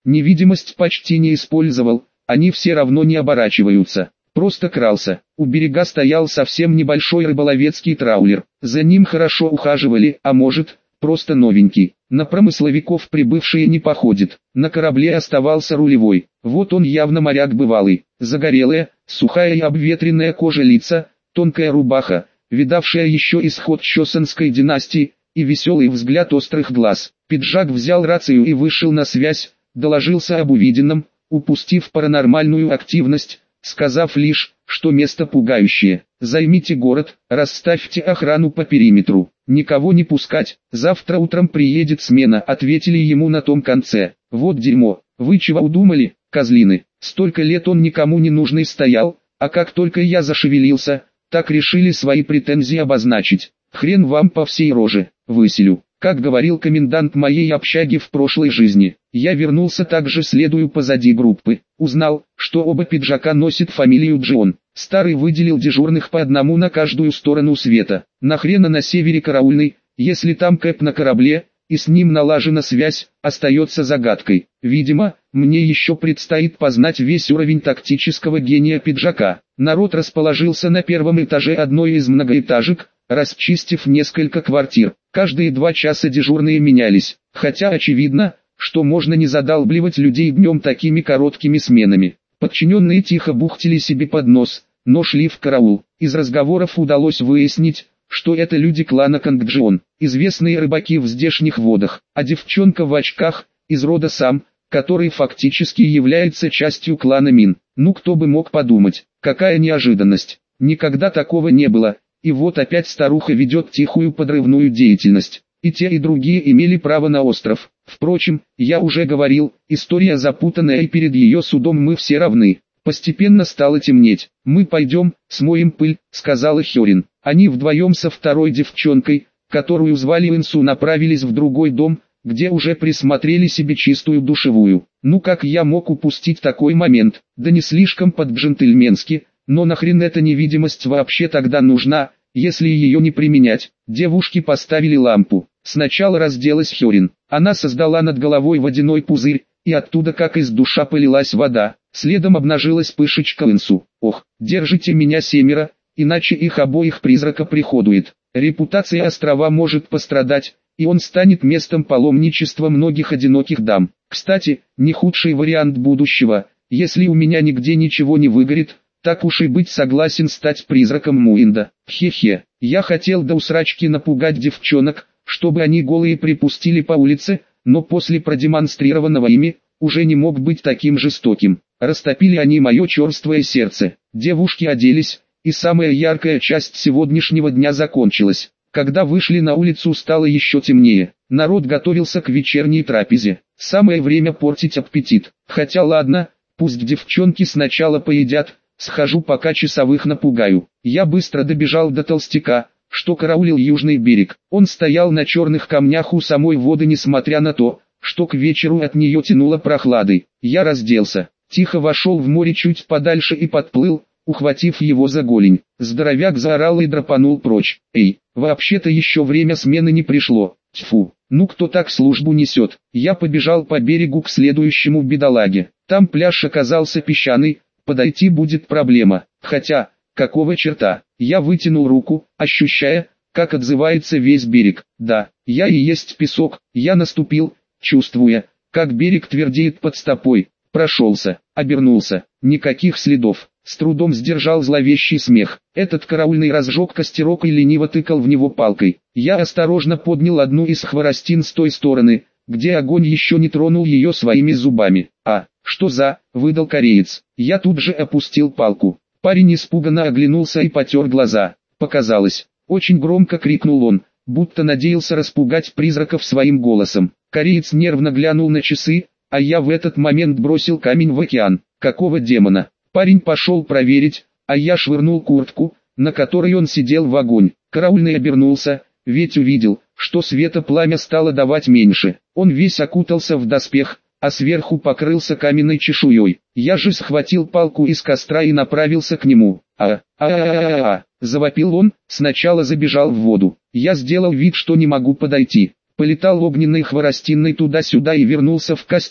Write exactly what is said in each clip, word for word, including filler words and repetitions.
Невидимость почти не использовал, они все равно не оборачиваются. Просто крался. У берега стоял совсем небольшой рыболовецкий траулер. За ним хорошо ухаживали, а может, просто новенький. На промысловиков прибывшие не походит. На корабле оставался рулевой. Вот он явно моряк бывалый. Загорелая, сухая и обветренная кожа лица, тонкая рубаха, видавшая еще исход Чосонской династии, и веселый взгляд острых глаз. Пиджак взял рацию и вышел на связь, доложился об увиденном, упустив паранормальную активность, сказав лишь, что место пугающее. Займите город, расставьте охрану по периметру, никого не пускать, завтра утром приедет смена, ответили ему на том конце. Вот дерьмо, вы чего удумали, козлины? Столько лет он никому не нужный стоял, а как только я зашевелился, так решили свои претензии обозначить. Хрен вам по всей роже, выселю. Как говорил комендант моей общаги в прошлой жизни, я вернулся также следую позади группы. Узнал, что оба пиджака носят фамилию Джон. Старый выделил дежурных по одному на каждую сторону света. Нахрена на севере караульный, если там Кэп на корабле, и с ним налажена связь, остается загадкой. Видимо, мне еще предстоит познать весь уровень тактического гения пиджака. Народ расположился на первом этаже одной из многоэтажек, расчистив несколько квартир. Каждые два часа дежурные менялись, хотя очевидно, что можно не задалбливать людей днем такими короткими сменами. Подчиненные тихо бухтели себе под нос, но шли в караул. Из разговоров удалось выяснить, что это люди клана Кангджон, известные рыбаки в здешних водах, а девчонка в очках, из рода Сам, который фактически является частью клана Мин. Ну кто бы мог подумать, какая неожиданность, никогда такого не было. И вот опять старуха ведет тихую подрывную деятельность. И те и другие имели право на остров. Впрочем, я уже говорил, история запутанная, и перед ее судом мы все равны. Постепенно стало темнеть. «Мы пойдем, смоем пыль», — сказала Хёрин. Они вдвоем со второй девчонкой, которую звали Инсу, направились в другой дом, где уже присмотрели себе чистую душевую. Ну как я мог упустить такой момент? Да не слишком по-джентльменски. Но нахрен эта невидимость вообще тогда нужна, если ее не применять? Девушки поставили лампу. Сначала разделась Хёрин. Она создала над головой водяной пузырь, и оттуда как из душа полилась вода. Следом обнажилась пышечка Инсу. Ох, держите меня семеро, иначе их обоих призрака приходует. Репутация острова может пострадать, и он станет местом паломничества многих одиноких дам. Кстати, не худший вариант будущего, если у меня нигде ничего не выгорит. Так уж и быть, согласен стать призраком Муинда. Хе-хе, я хотел до усрачки напугать девчонок, чтобы они голые припустили по улице, но после продемонстрированного ими, уже не мог быть таким жестоким. Растопили они мое черствое сердце. Девушки оделись, и самая яркая часть сегодняшнего дня закончилась. Когда вышли на улицу, стало еще темнее. Народ готовился к вечерней трапезе. Самое время портить аппетит. Хотя ладно, пусть девчонки сначала поедят, схожу пока часовых напугаю. Я быстро добежал до толстяка, что караулил южный берег. Он стоял на черных камнях у самой воды, несмотря на то, что к вечеру от нее тянуло прохладой. Я разделся, тихо вошел в море чуть подальше и подплыл, ухватив его за голень. Здоровяк заорал и драпанул прочь. Эй, вообще-то еще время смены не пришло. Тьфу, ну кто так службу несет? Я побежал по берегу к следующему бедолаге. Там пляж оказался песчаный, подойти будет проблема. Хотя, какого черта? Я вытянул руку, ощущая, как отзывается весь берег. Да, я и есть песок. Я наступил, чувствуя, как берег твердеет под стопой. Прошелся, обернулся, никаких следов. С трудом сдержал зловещий смех. Этот караульный разжег костерок и лениво тыкал в него палкой. Я осторожно поднял одну из хворостин с той стороны, где огонь еще не тронул ее своими зубами. «А, что за?» — выдал кореец. Я тут же опустил палку. Парень испуганно оглянулся и потер глаза. Показалось. Очень громко крикнул он, будто надеялся распугать призраков своим голосом. Кореец нервно глянул на часы, а я в этот момент бросил камень в океан. Какого демона? Парень пошел проверить, а я швырнул куртку, на которой он сидел, в огонь. Караульный обернулся, ведь увидел, что света пламя стало давать меньше. Он весь окутался в доспех, а сверху покрылся каменной чешуей. Я же схватил палку из костра и направился к нему. а а а а а завопил он, сначала забежал в воду. Я сделал вид, что не могу подойти. Полетал огненной хворостиной туда-сюда и вернулся в костер.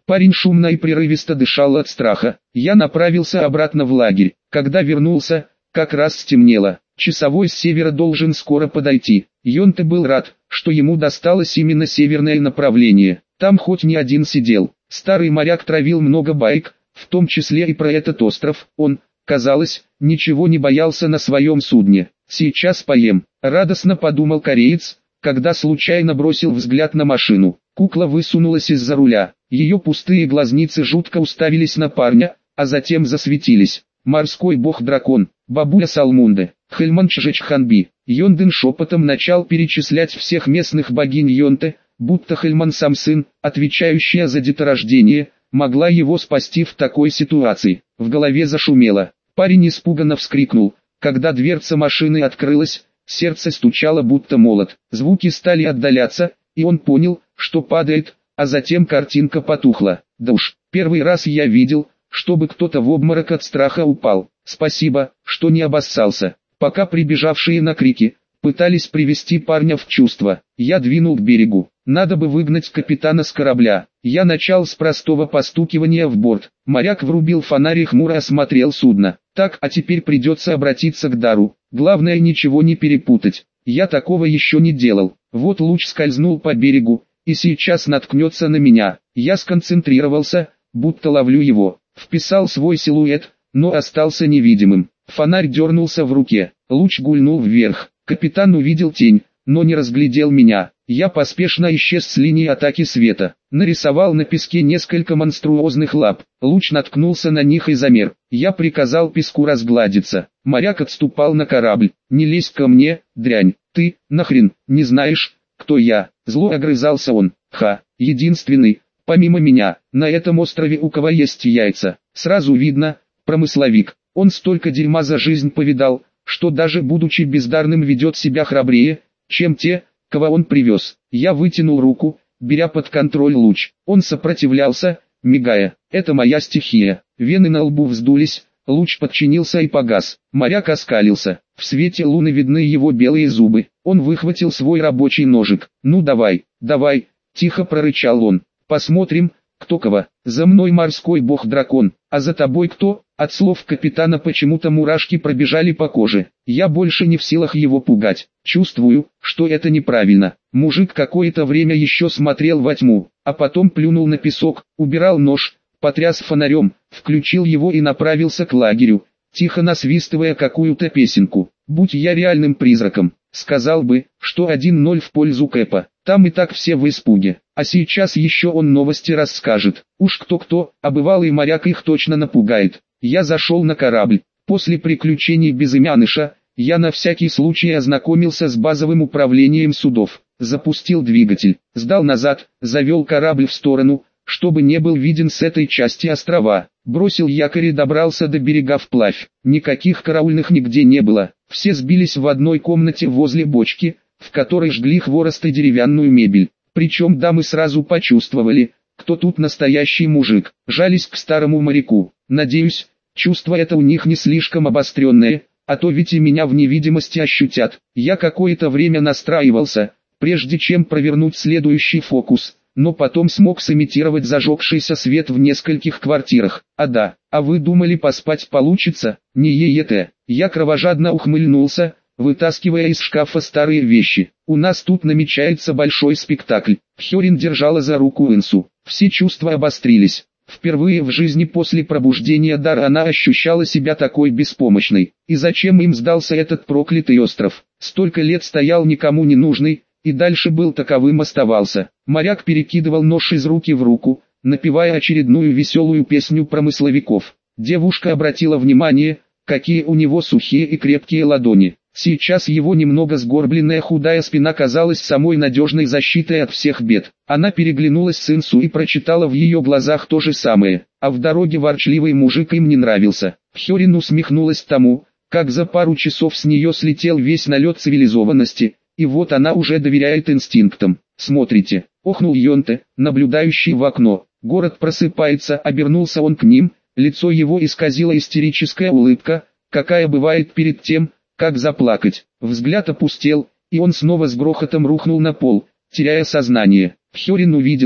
Парень шумно и прерывисто дышал от страха. Я направился обратно в лагерь. Когда вернулся, как раз стемнело. Часовой с севера должен скоро подойти. Йонте был рад, что ему досталось именно северное направление. Там хоть не один сидел. Старый моряк травил много баек, в том числе и про этот остров. Он, казалось, ничего не боялся на своем судне. «Сейчас поем», — радостно подумал кореец, когда случайно бросил взгляд на машину. Кукла высунулась из-за руля. Ее пустые глазницы жутко уставились на парня, а затем засветились. Морской бог-дракон, бабуля Салмунде, Хельман Чжечханби. Йонден шепотом начал перечислять всех местных богинь Йонте, будто Хельман сам сын, отвечающая за деторождение, могла его спасти в такой ситуации. В голове зашумело. Парень испуганно вскрикнул, когда дверца машины открылась, сердце стучало будто молот. Звуки стали отдаляться, и он понял, что падает, а затем картинка потухла. Да уж, первый раз я видел, чтобы кто-то в обморок от страха упал. Спасибо, что не обоссался. Пока прибежавшие на крики пытались привести парня в чувство, я двинул к берегу. Надо бы выгнать капитана с корабля. Я начал с простого постукивания в борт. Моряк врубил фонарь и хмуро осмотрел судно. Так, а теперь придется обратиться к дару. Главное ничего не перепутать. Я такого еще не делал. Вот луч скользнул по берегу, и сейчас наткнется на меня. Я сконцентрировался, будто ловлю его. Вписал свой силуэт, но остался невидимым. Фонарь дернулся в руке. Луч гульнул вверх. Капитан увидел тень, но не разглядел меня. Я поспешно исчез с линии атаки света. Нарисовал на песке несколько монструозных лап. Луч наткнулся на них и замер. Я приказал песку разгладиться. Моряк отступал на корабль. «Не лезь ко мне, дрянь. Ты, нахрен, не знаешь, кто я?» Зло огрызался он. «Ха, единственный, помимо меня, на этом острове у кого есть яйца. Сразу видно, промысловик. Он столько дерьма за жизнь повидал, что даже будучи бездарным ведет себя храбрее, чем те, кого он привез». Я вытянул руку, беря под контроль луч. Он сопротивлялся, мигая. «Это моя стихия». Вены на лбу вздулись, луч подчинился и погас. Моряк оскалился. В свете луны видны его белые зубы. Он выхватил свой рабочий ножик. «Ну давай, давай», — тихо прорычал он. «Посмотрим, кто кого. За мной морской бог-дракон, а за тобой кто?» От слов капитана почему-то мурашки пробежали по коже. Я больше не в силах его пугать. Чувствую, что это неправильно. Мужик какое-то время еще смотрел во тьму, а потом плюнул на песок, убирал нож, потряс фонарем, включил его и направился к лагерю, тихо насвистывая какую-то песенку. «Будь я реальным призраком, сказал бы, что один ноль в пользу Кэпа. Там и так все в испуге. А сейчас еще он новости расскажет. Уж кто-кто, а бывалый моряк их точно напугает». Я зашел на корабль. После приключений Безымяныша, я на всякий случай ознакомился с базовым управлением судов. Запустил двигатель, сдал назад, завел корабль в сторону, чтобы не был виден с этой части острова. Бросил якорь и добрался до берега вплавь. Никаких караульных нигде не было. Все сбились в одной комнате возле бочки, в которой жгли хворост и деревянную мебель. Причем дамы сразу почувствовали, кто тут настоящий мужик. Жались к старому моряку. Надеюсь, чувство это у них не слишком обостренное, а то ведь и меня в невидимости ощутят. Я какое-то время настраивался, прежде чем провернуть следующий фокус, но потом смог сымитировать зажегшийся свет в нескольких квартирах. А да, а вы думали поспать получится? Не е-е-те. Я кровожадно ухмыльнулся, вытаскивая из шкафа старые вещи. У нас тут намечается большой спектакль. Хёрин держала за руку Инсу. Все чувства обострились. Впервые в жизни после пробуждения дара она ощущала себя такой беспомощной. И зачем им сдался этот проклятый остров? Столько лет стоял никому не нужный, и дальше был таковым оставался. Моряк перекидывал нож из руки в руку, напевая очередную веселую песню промысловиков. Девушка обратила внимание, какие у него сухие и крепкие ладони. Сейчас его немного сгорбленная худая спина казалась самой надежной защитой от всех бед. Она переглянулась с Инсу и прочитала в ее глазах то же самое. А в дороге ворчливый мужик им не нравился. Хёрин усмехнулась тому, как за пару часов с нее слетел весь налет цивилизованности, и вот она уже доверяет инстинктам. «Смотрите», — охнул Йонте, наблюдающий в окно. Город просыпается, обернулся он к ним, лицо его исказила истерическая улыбка, какая бывает перед тем, как заплакать. Взгляд опустел, и он снова с грохотом рухнул на пол, теряя сознание. Хёрин увидела,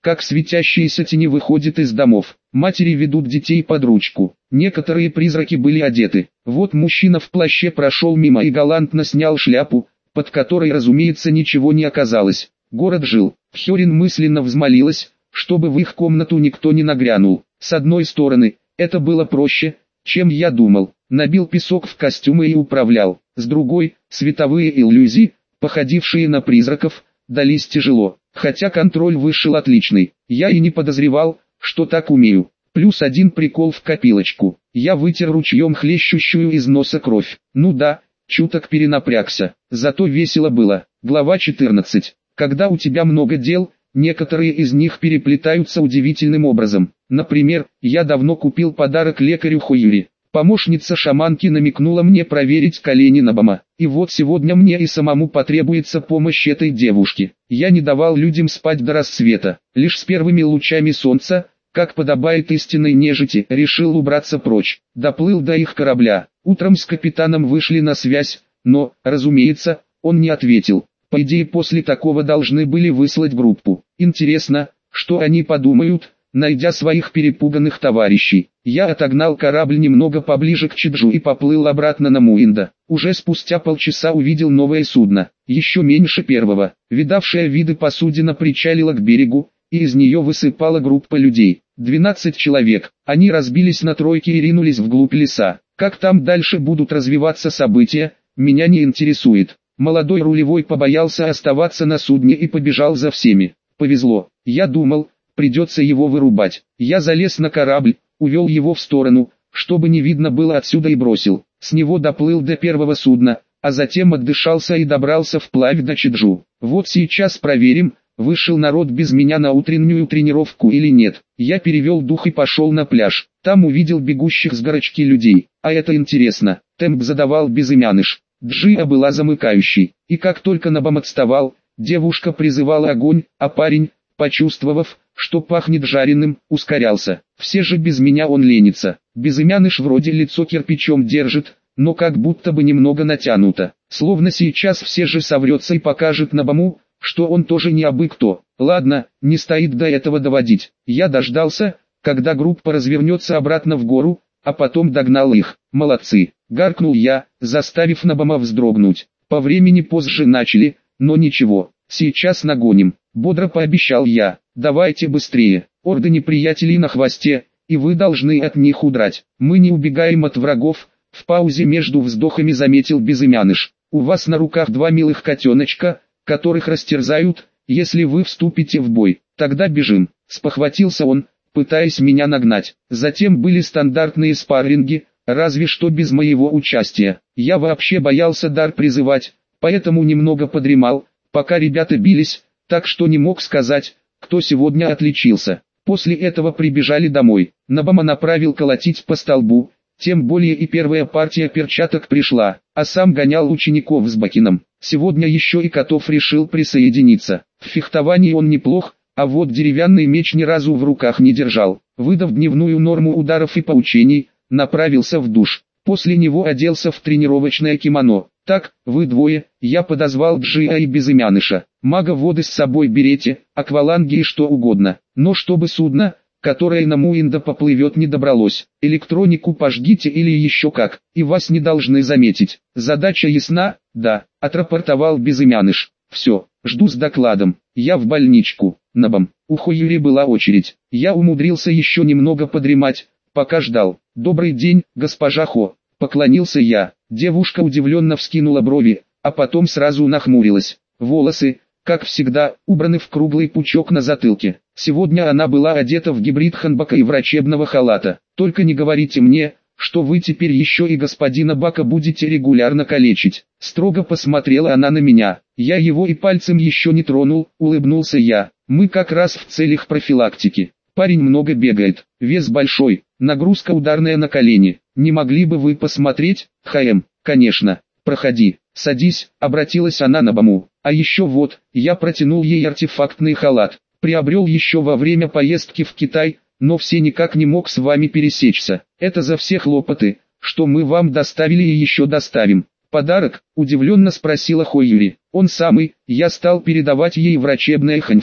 как светящиеся тени выходят из домов. Матери ведут детей под ручку. Некоторые призраки были одеты. Вот мужчина в плаще прошел мимо и галантно снял шляпу, под которой, разумеется, ничего не оказалось. Город жил. Хёрин мысленно взмолилась, чтобы в их комнату никто не нагрянул. С одной стороны, это было проще, чем я думал. Набил песок в костюмы и управлял. С другой, световые иллюзии, походившие на призраков, дались тяжело. Хотя контроль вышел отличный. Я и не подозревал, что так умею. Плюс один прикол в копилочку. Я вытер ручьем хлещущую из носа кровь. Ну да, чуток перенапрягся. Зато весело было. Глава четырнадцать. Когда у тебя много дел, некоторые из них переплетаются удивительным образом. Например, я давно купил подарок лекарю Хойюри. Помощница шаманки намекнула мне проверить колени Набама. И вот сегодня мне и самому потребуется помощь этой девушки. Я не давал людям спать до рассвета. Лишь с первыми лучами солнца, как подобает истинной нежити, решил убраться прочь. Доплыл до их корабля. Утром с капитаном вышли на связь, но, разумеется, он не ответил. По идее, после такого должны были выслать группу. Интересно, что они подумают, найдя своих перепуганных товарищей. Я отогнал корабль немного поближе к Чиджу и поплыл обратно на Муинда. Уже спустя полчаса увидел новое судно, еще меньше первого. Видавшая виды посудина причалила к берегу, и из нее высыпала группа людей. двенадцать человек. Они разбились на тройки и ринулись вглубь леса. Как там дальше будут развиваться события, меня не интересует. Молодой рулевой побоялся оставаться на судне и побежал за всеми. Повезло. Я думал, придется его вырубать. Я залез на корабль, увел его в сторону, чтобы не видно было отсюда, и бросил. С него доплыл до первого судна, а затем отдышался и добрался вплавь до Чиджу. Вот сейчас проверим, вышел народ без меня на утреннюю тренировку или нет. Я перевел дух и пошел на пляж. Там увидел бегущих с горочки людей. А это интересно. Темп задавал безымяныш. Джиа была замыкающей. И как только Набам отставал, девушка призывала огонь, а парень, почувствовав, что пахнет жареным, ускорялся. Все же без меня он ленится. Безымяныш вроде лицо кирпичом держит, но как будто бы немного натянуто. Словно сейчас все же соврется и покажет Набаму, что он тоже не абы кто. Ладно, не стоит до этого доводить. Я дождался, когда группа развернется обратно в гору, а потом догнал их. Молодцы, гаркнул я, заставив Набама вздрогнуть. По времени позже начали, но ничего, сейчас нагоним. Бодро пообещал я. Давайте быстрее, орды неприятелей на хвосте, и вы должны от них удрать. Мы не убегаем от врагов, в паузе между вздохами заметил безымяныш. У вас на руках два милых котеночка, которых растерзают, если вы вступите в бой. Тогда бежим. Спохватился он, пытаясь меня нагнать. Затем были стандартные спарринги, разве что без моего участия. Я вообще боялся дар призывать, поэтому немного подремал, пока ребята бились, так что не мог сказать, кто сегодня отличился. После этого прибежали домой. Набама направил колотить по столбу, тем более и первая партия перчаток пришла, а сам гонял учеников с Бакином. Сегодня еще и Котов решил присоединиться. В фехтовании он неплох, а вот деревянный меч ни разу в руках не держал. Выдав дневную норму ударов и поучений, направился в душ. После него оделся в тренировочное кимоно. Так, вы двое, я подозвал Джиа и безымяныша. Мага воды с собой берете, акваланги и что угодно. Но чтобы судно, которое на Муинда поплывет, не добралось. Электронику пожгите или еще как, и вас не должны заметить. Задача ясна? Да, отрапортовал безымяныш. Все, жду с докладом. Я в больничку. Набам. У Хойюри была очередь. Я умудрился еще немного подремать, пока ждал. Добрый день, госпожа Хо. Поклонился я. Девушка удивленно вскинула брови, а потом сразу нахмурилась. Волосы, как всегда, убраны в круглый пучок на затылке. Сегодня она была одета в гибрид ханбока и врачебного халата. Только не говорите мне, что вы теперь еще и господина Бака будете регулярно калечить. Строго посмотрела она на меня. Я его и пальцем еще не тронул, улыбнулся я. Мы как раз в целях профилактики. Парень много бегает, вес большой, нагрузка ударная на колени. Не могли бы вы посмотреть? ХМ, конечно. Проходи, садись, обратилась она на Набаму. А еще вот, я протянул ей артефактный халат. Приобрел еще во время поездки в Китай, но все никак не мог с вами пересечься. Это за все хлопоты, что мы вам доставили и еще доставим. Подарок? Удивленно спросила Хойюри. Он самый, я стал передавать ей врачебное ханьфу.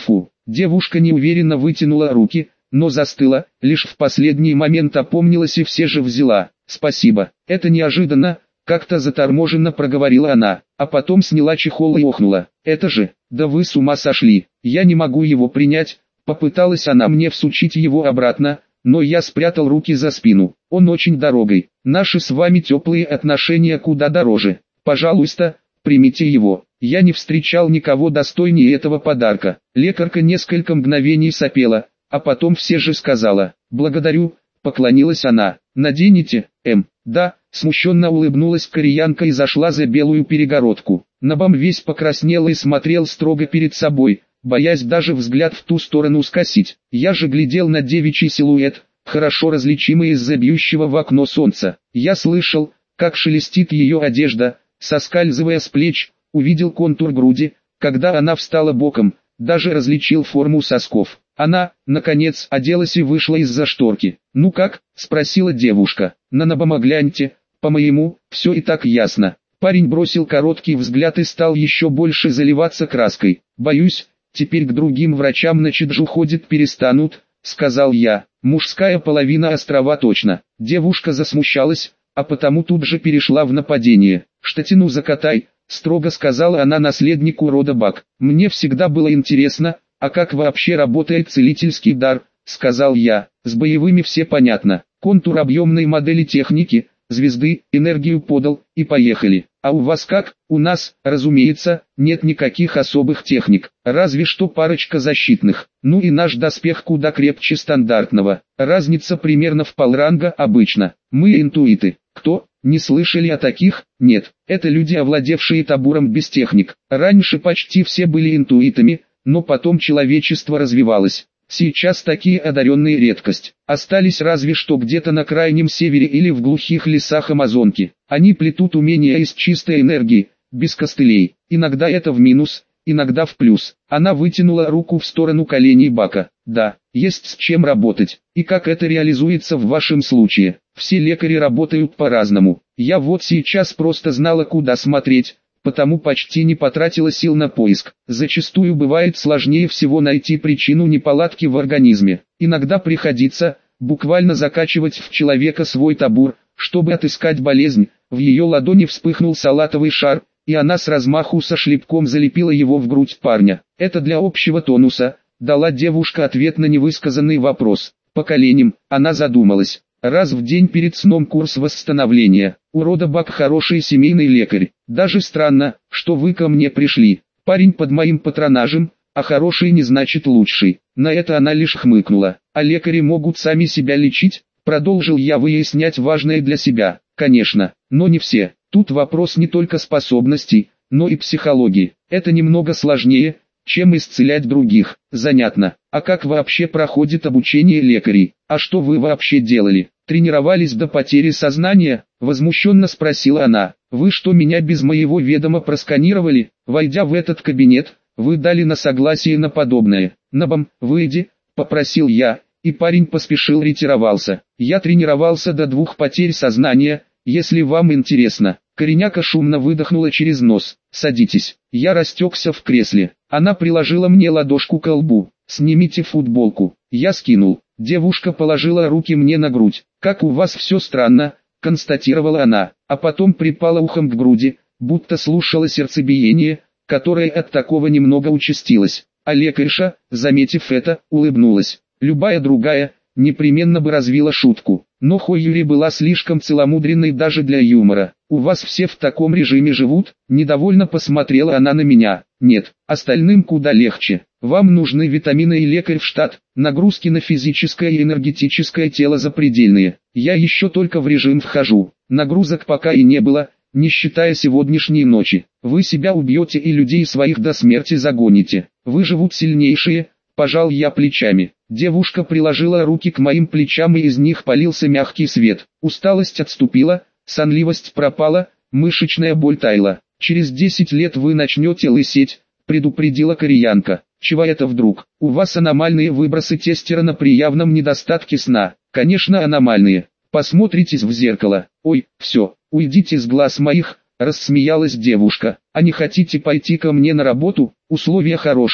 Девушка неуверенно вытянула руки, но застыла, лишь в последний момент опомнилась и все же взяла. «Спасибо, это неожиданно», — как-то заторможенно проговорила она, а потом сняла чехол и охнула. «Это же, да вы с ума сошли, я не могу его принять», — попыталась она мне всучить его обратно, но я спрятал руки за спину. «Он очень дорогой, наши с вами теплые отношения куда дороже. Пожалуйста, примите его». Я не встречал никого достойнее этого подарка. Лекарка несколько мгновений сопела, а потом все же сказала: «Благодарю», поклонилась она. «Наденете, М?» «Да», смущенно улыбнулась кореянка и зашла за белую перегородку. Набам весь покраснел и смотрел строго перед собой, боясь даже взгляд в ту сторону скосить. Я же глядел на девичий силуэт, хорошо различимый из-за бьющего в окно солнца. Я слышал, как шелестит ее одежда, соскальзывая с плеч, увидел контур груди, когда она встала боком, даже различил форму сосков. Она, наконец, оделась и вышла из-за шторки. «Ну как?» – спросила девушка. «На Набама гляньте, по-моему, все и так ясно». Парень бросил короткий взгляд и стал еще больше заливаться краской. «Боюсь, теперь к другим врачам на Чеджу ходить перестанут», – сказал я. «Мужская половина острова точно». Девушка засмущалась, а потому тут же перешла в нападение. «Штатину закатай», — строго сказала она наследнику рода Бак. «Мне всегда было интересно, а как вообще работает целительский дар», — сказал я. «С боевыми все понятно. Контур объемной модели техники, звезды, энергию подал, и поехали. А у вас как?» «У нас, разумеется, нет никаких особых техник, разве что парочка защитных. Ну и наш доспех куда крепче стандартного. Разница примерно в полранга обычно. Мы интуиты». «Кто? Не слышали о таких?» «Нет, это люди, овладевшие табуром без техник. Раньше почти все были интуитами, но потом человечество развивалось. Сейчас такие одаренные редкость. Остались разве что где-то на крайнем севере или в глухих лесах Амазонки. Они плетут умения из чистой энергии, без костылей. Иногда это в минус, иногда в плюс». Она вытянула руку в сторону коленей Бака. «Да, есть с чем работать. И как это реализуется в вашем случае? Все лекари работают по-разному. Я вот сейчас просто знала, куда смотреть, потому почти не потратила сил на поиск. Зачастую бывает сложнее всего найти причину неполадки в организме. Иногда приходится буквально закачивать в человека свой табур, чтобы отыскать болезнь». В ее ладони вспыхнул салатовый шар, и она с размаху со шлепком залепила его в грудь парня. «Это для общего тонуса», — дала девушка ответ на невысказанный вопрос. По коленям, она задумалась. «Раз в день перед сном курс восстановления. У рода Бак хороший семейный лекарь. Даже странно, что вы ко мне пришли. Парень под моим патронажем, а хороший не значит лучший». На это она лишь хмыкнула. «А лекари могут сами себя лечить?» Продолжил я выяснять важное для себя. «Конечно, но не все. Тут вопрос не только способностей, но и психологии. Это немного сложнее, чем исцелять других». «Занятно. А как вообще проходит обучение лекарей? А что вы вообще делали? Тренировались до потери сознания?» Возмущенно спросила она. «Вы что, меня без моего ведома просканировали? Войдя в этот кабинет, вы дали на согласие на подобное». «Набам, выйди», — попросил я, и парень поспешил ретировался. «Я тренировался до двух потерь сознания, если вам интересно». Кореняка шумно выдохнула через нос. «Садитесь». Я растекся в кресле. Она приложила мне ладошку к лбу. «Снимите футболку». Я скинул. Девушка положила руки мне на грудь. «Как у вас все странно», — констатировала она, а потом припала ухом к груди, будто слушала сердцебиение, которое от такого немного участилось. А лекарша, заметив это, улыбнулась. Любая другая, непременно бы развила шутку. Но Хойюри была слишком целомудренной даже для юмора. «У вас все в таком режиме живут?» Недовольно посмотрела она на меня. «Нет, остальным куда легче. Вам нужны витамины и лекарь в штат. Нагрузки на физическое и энергетическое тело запредельные. Я еще только в режим вхожу. Нагрузок пока и не было, не считая сегодняшней ночи. Вы себя убьете и людей своих до смерти загоните. Выживут сильнейшие». Пожал я плечами. Девушка приложила руки к моим плечам, и из них полился мягкий свет. Усталость отступила, сонливость пропала, мышечная боль таяла. «Через десять лет вы начнете лысеть», — предупредила кореянка. «Чего это вдруг? У вас аномальные выбросы тестостерона при явном недостатке сна». «Конечно аномальные. Посмотритесь в зеркало». «Ой, все, уйдите с глаз моих», — рассмеялась девушка. «А не хотите пойти ко мне на работу? Условия хорошие.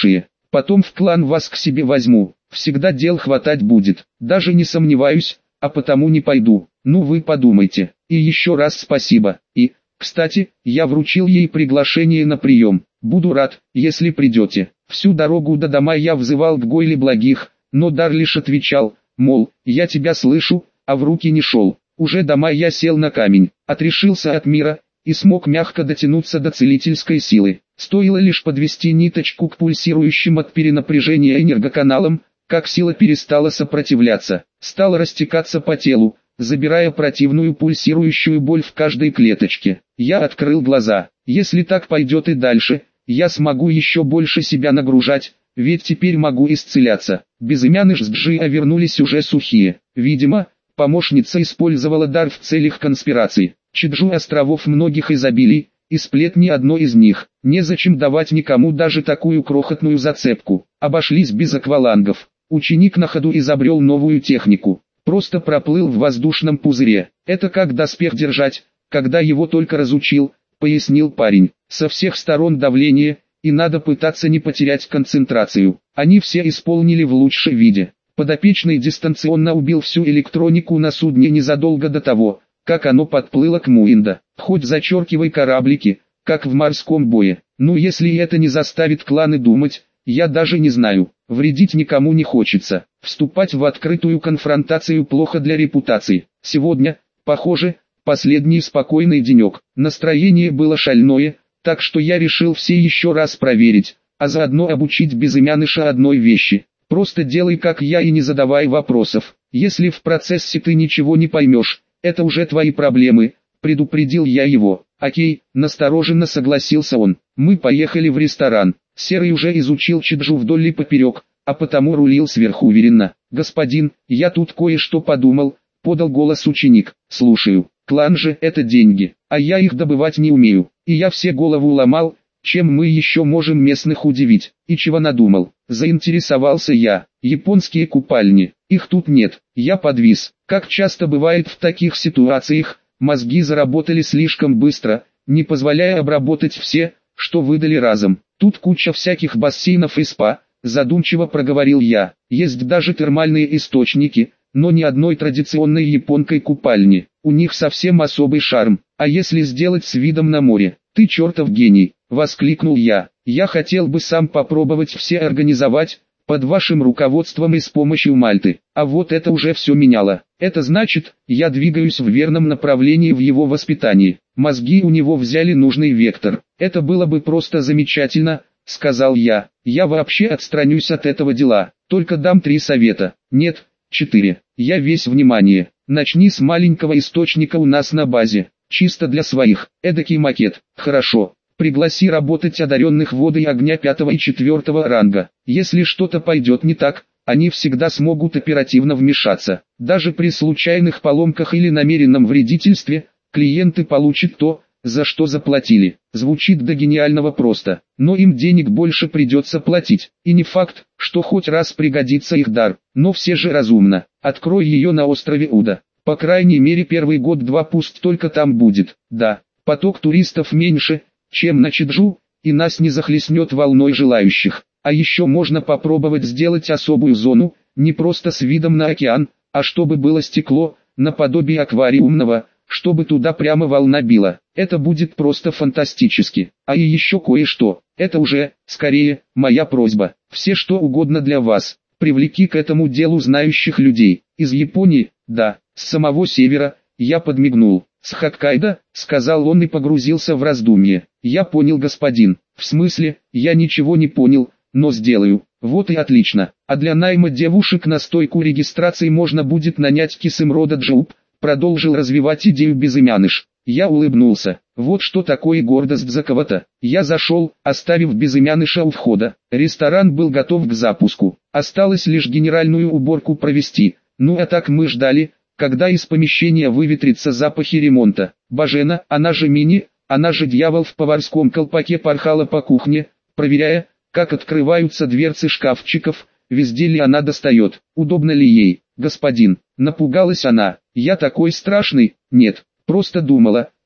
Потом в клан вас к себе возьму, всегда дел хватать будет, даже не сомневаюсь, а потому не пойду. Ну вы подумайте, и еще раз спасибо, и, кстати, я вручил ей приглашение на прием, буду рад, если придете. Всю дорогу до дома я взывал к Гойле благих, но Дар лишь отвечал, мол, я тебя слышу, а в руки не шел. Уже дома я сел на камень, отрешился от мира, и смог мягко дотянуться до целительской силы. Стоило лишь подвести ниточку к пульсирующим от перенапряжения энергоканалам, как сила перестала сопротивляться, стала растекаться по телу, забирая противную пульсирующую боль в каждой клеточке. Я открыл глаза. Если так пойдет и дальше, я смогу еще больше себя нагружать, ведь теперь могу исцеляться. Безымянныш с Джиа вернулись уже сухие. Видимо, помощница использовала дар в целях конспирации. Чеджу островов многих изобилий, и сплетни одной из них. Незачем давать никому даже такую крохотную зацепку. Обошлись без аквалангов. Ученик на ходу изобрел новую технику. Просто проплыл в воздушном пузыре. Это как доспех держать, когда его только разучил, пояснил парень. Со всех сторон давление, и надо пытаться не потерять концентрацию. Они все исполнили в лучшем виде. Подопечный дистанционно убил всю электронику на судне незадолго до того, как оно подплыло к Муинда. Хоть зачеркивай кораблики, как в морском бое. Ну если это не заставит кланы думать, я даже не знаю. Вредить никому не хочется. Вступать в открытую конфронтацию плохо для репутации. Сегодня, похоже, последний спокойный денек. Настроение было шальное, так что я решил все еще раз проверить, а заодно обучить Безымянныша одной вещи. Просто делай как я и не задавай вопросов. Если в процессе ты ничего не поймешь, это уже твои проблемы, предупредил я его. Окей, настороженно согласился он. Мы поехали в ресторан. Серый уже изучил Чеджу вдоль и поперек, а потому рулил сверхуверенно. «Господин, я тут кое-что подумал», — подал голос ученик. «Слушаю. Клан же — это деньги, а я их добывать не умею, и я все голову ломал, чем мы еще можем местных удивить, и чего надумал». Заинтересовался я. «Японские купальни, их тут нет». Я подвис. Как часто бывает в таких ситуациях, мозги заработали слишком быстро, не позволяя обработать все, что выдали разом. Тут куча всяких бассейнов и спа, задумчиво проговорил я. Есть даже термальные источники, но ни одной традиционной японской купальни. У них совсем особый шарм. А если сделать с видом на море? Ты чертов гений, воскликнул я. Я хотел бы сам попробовать все организовать, под вашим руководством и с помощью Мальты. А вот это уже все меняло. Это значит, я двигаюсь в верном направлении в его воспитании. Мозги у него взяли нужный вектор. Это было бы просто замечательно, сказал я. Я вообще отстранюсь от этого дела. Только дам три совета. Нет, четыре. Я весь внимание. Начни с маленького источника у нас на базе. Чисто для своих. Эдакий макет. Хорошо. Пригласи работать одаренных воды и огня пятого и четвертого ранга. Если что-то пойдет не так, они всегда смогут оперативно вмешаться. Даже при случайных поломках или намеренном вредительстве, клиенты получат то, за что заплатили. Звучит до гениального просто, но им денег больше придется платить. И не факт, что хоть раз пригодится их дар, но все же разумно. Открой ее на острове Уда. По крайней мере первый год-два пусть только там будет. Да, поток туристов меньше, чем на Чеджу, и нас не захлестнет волной желающих. А еще можно попробовать сделать особую зону, не просто с видом на океан, а чтобы было стекло, наподобие аквариумного, чтобы туда прямо волна била. Это будет просто фантастически. А и еще кое-что. Это уже, скорее, моя просьба. Все что угодно для вас. Привлеки к этому делу знающих людей. Из Японии, да, с самого севера. Я подмигнул. «С Хоккайдо», — сказал он и погрузился в раздумье. «Я понял, господин». «В смысле, я ничего не понял, но сделаю». «Вот и отлично. А для найма девушек на стойку регистрации можно будет нанять Кисымрода Джоуп», — продолжил развивать идею Безымянныш. Я улыбнулся. Вот что такое гордость за кого-то. Я зашел, оставив Безымянныша у входа. Ресторан был готов к запуску. Осталось лишь генеральную уборку провести. Ну а так мы ждали, когда из помещения выветрятся запахи ремонта. Бажена, она же Мини, она же дьявол в поварском колпаке порхала по кухне, проверяя, как открываются дверцы шкафчиков, везде ли она достает, удобно ли ей. «Господин», напугалась она, «я такой страшный». «Нет, просто думала,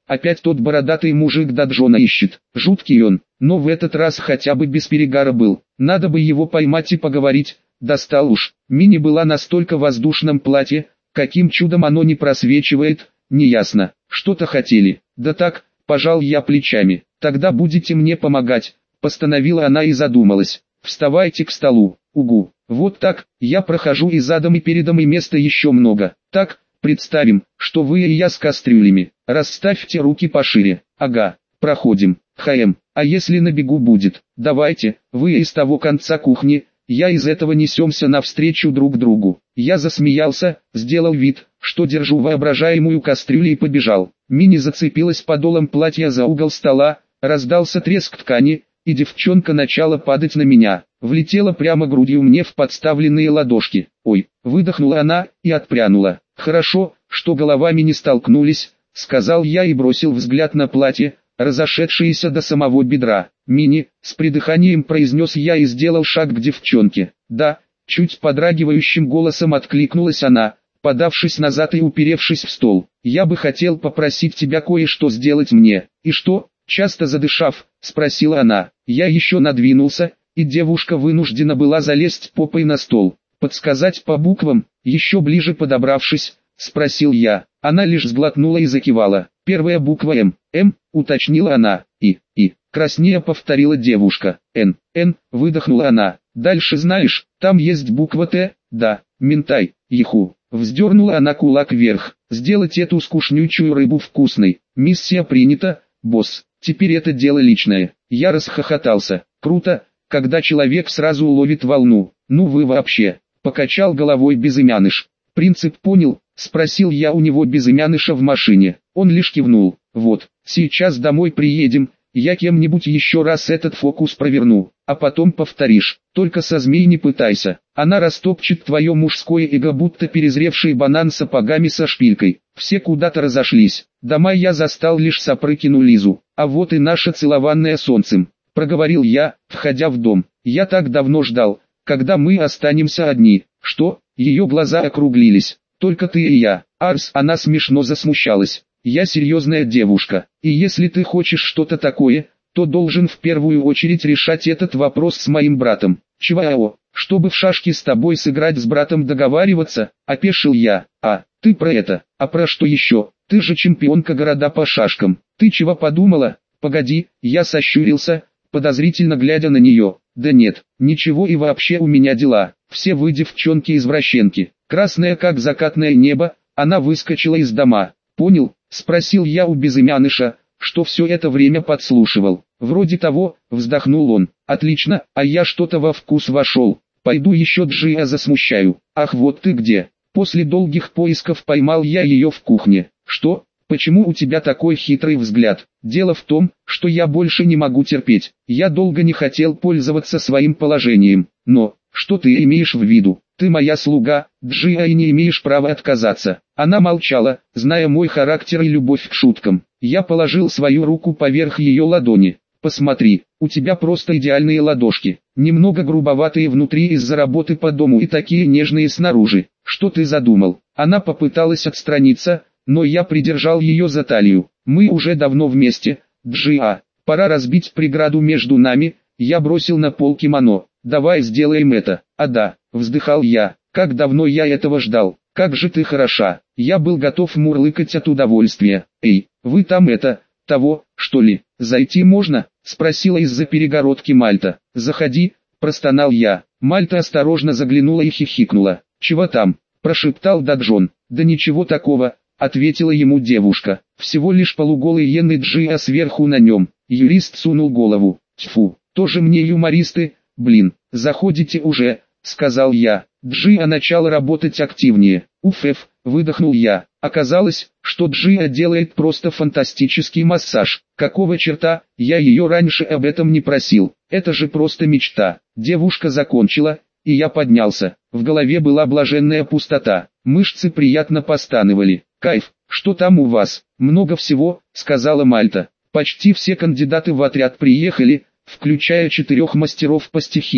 опять тот бородатый мужик Даджона ищет. Жуткий он, но в этот раз хотя бы без перегара был. Надо бы его поймать и поговорить. Достал уж. Мини была на столько воздушном платье, каким чудом оно не просвечивает, неясно. Что-то хотели. Да так, пожал я плечами. Тогда будете мне помогать, постановила она и задумалась. Вставайте к столу. Угу. Вот так, я прохожу и задом и передом, и места еще много. Так, представим, что вы и я с кастрюлями. Расставьте руки пошире. Ага, проходим. Хаем, а если на бегу будет? Давайте, вы из того конца кухни, я из этого, несемся навстречу друг другу. Я засмеялся, сделал вид, что держу воображаемую кастрюлю и побежал. Мини зацепилась подолом платья за угол стола, раздался треск ткани, и девчонка начала падать на меня. Влетела прямо грудью мне в подставленные ладошки. Ой, выдохнула она и отпрянула. Хорошо, что головами не столкнулись, сказал я и бросил взгляд на платье, разошедшееся до самого бедра. Мини, с придыханием произнес я и сделал шаг к девчонке. Да, чуть подрагивающим голосом откликнулась она, подавшись назад и уперевшись в стол. Я бы хотел попросить тебя кое-что сделать мне. И что? Часто задышав, спросила она. Я еще надвинулся, и девушка вынуждена была залезть попой на стол. Подсказать по буквам, еще ближе подобравшись, спросил я. Она лишь сглотнула и закивала. Первая буква М. М, уточнила она. И, и, краснея повторила девушка. Н, Н, выдохнула она. Дальше знаешь, там есть буква Т, да, ментай, еху. Вздернула она кулак вверх. Сделать эту скучнючую рыбу вкусной. Миссия принята, босс. Теперь это дело личное. Я расхохотался. Круто, когда человек сразу уловит волну. Ну вы вообще. Покачал головой безымяныш. Принцип понял? Спросил я у него безымяныша в машине. Он лишь кивнул. Вот, сейчас домой приедем, я кем-нибудь еще раз этот фокус проверну, а потом повторишь. Только со змей не пытайся. Она растопчет твое мужское эго, будто перезревший банан сапогами со шпилькой. Все куда-то разошлись. Дома я застал лишь Сапрыкину Лизу. А вот и наша целованная солнцем. Проговорил я, входя в дом. Я так давно ждал, когда мы останемся одни. Что? Ее глаза округлились. Только ты и я. Арс, она смешно засмущалась. Я серьезная девушка, и если ты хочешь что-то такое, то должен в первую очередь решать этот вопрос с моим братом. Чего? Чтобы в шашки с тобой сыграть, с братом договариваться? Опешил я. А, ты про это? А про что еще? Ты же чемпионка города по шашкам. Ты чего подумала? Погоди, я сощурился, подозрительно глядя на нее. Да нет, ничего, и вообще у меня дела. Все вы девчонки-извращенки. Красная как закатное небо, она выскочила из дома. Понял? Спросил я у безымяныша, что все это время подслушивал. Вроде того, вздохнул он. Отлично, а я что-то во вкус вошел. Пойду еще Джия засмущаю. Ах, вот ты где. После долгих поисков поймал я ее в кухне. Что? Почему у тебя такой хитрый взгляд? Дело в том, что я больше не могу терпеть. Я долго не хотел пользоваться своим положением. Но, что ты имеешь в виду? Ты моя слуга, Джия, и не имеешь права отказаться. Она молчала, зная мой характер и любовь к шуткам. Я положил свою руку поверх ее ладони. Посмотри, у тебя просто идеальные ладошки. Немного грубоватые внутри из-за работы по дому и такие нежные снаружи. Что ты задумал? Она попыталась отстраниться, но я придержал ее за талию. Мы уже давно вместе, Джия. Пора разбить преграду между нами. Я бросил на пол кимоно. Давай сделаем это. А да, вздыхал я. Как давно я этого ждал. Как же ты хороша. Я был готов мурлыкать от удовольствия. Эй, вы там это, того, что ли? Зайти можно? Спросила из-за перегородки Мальта. Заходи, простонал я. Мальта осторожно заглянула и хихикнула. Чего там? Прошептал Даджон. Да ничего такого, ответила ему девушка. Всего лишь полуголый Йен и Джия сверху на нем. Юрист сунул голову. Тьфу, тоже мне юмористы. Блин, заходите уже, сказал я. Джия начала работать активнее. Уф, выдохнул я. Оказалось, что Джия делает просто фантастический массаж. Какого черта, я ее раньше об этом не просил. Это же просто мечта. Девушка закончила, и я поднялся. В голове была блаженная пустота. Мышцы приятно постановали. Кайф, что там у вас? Много всего, сказала Мальта. Почти все кандидаты в отряд приехали, включая четырех мастеров по стихиям.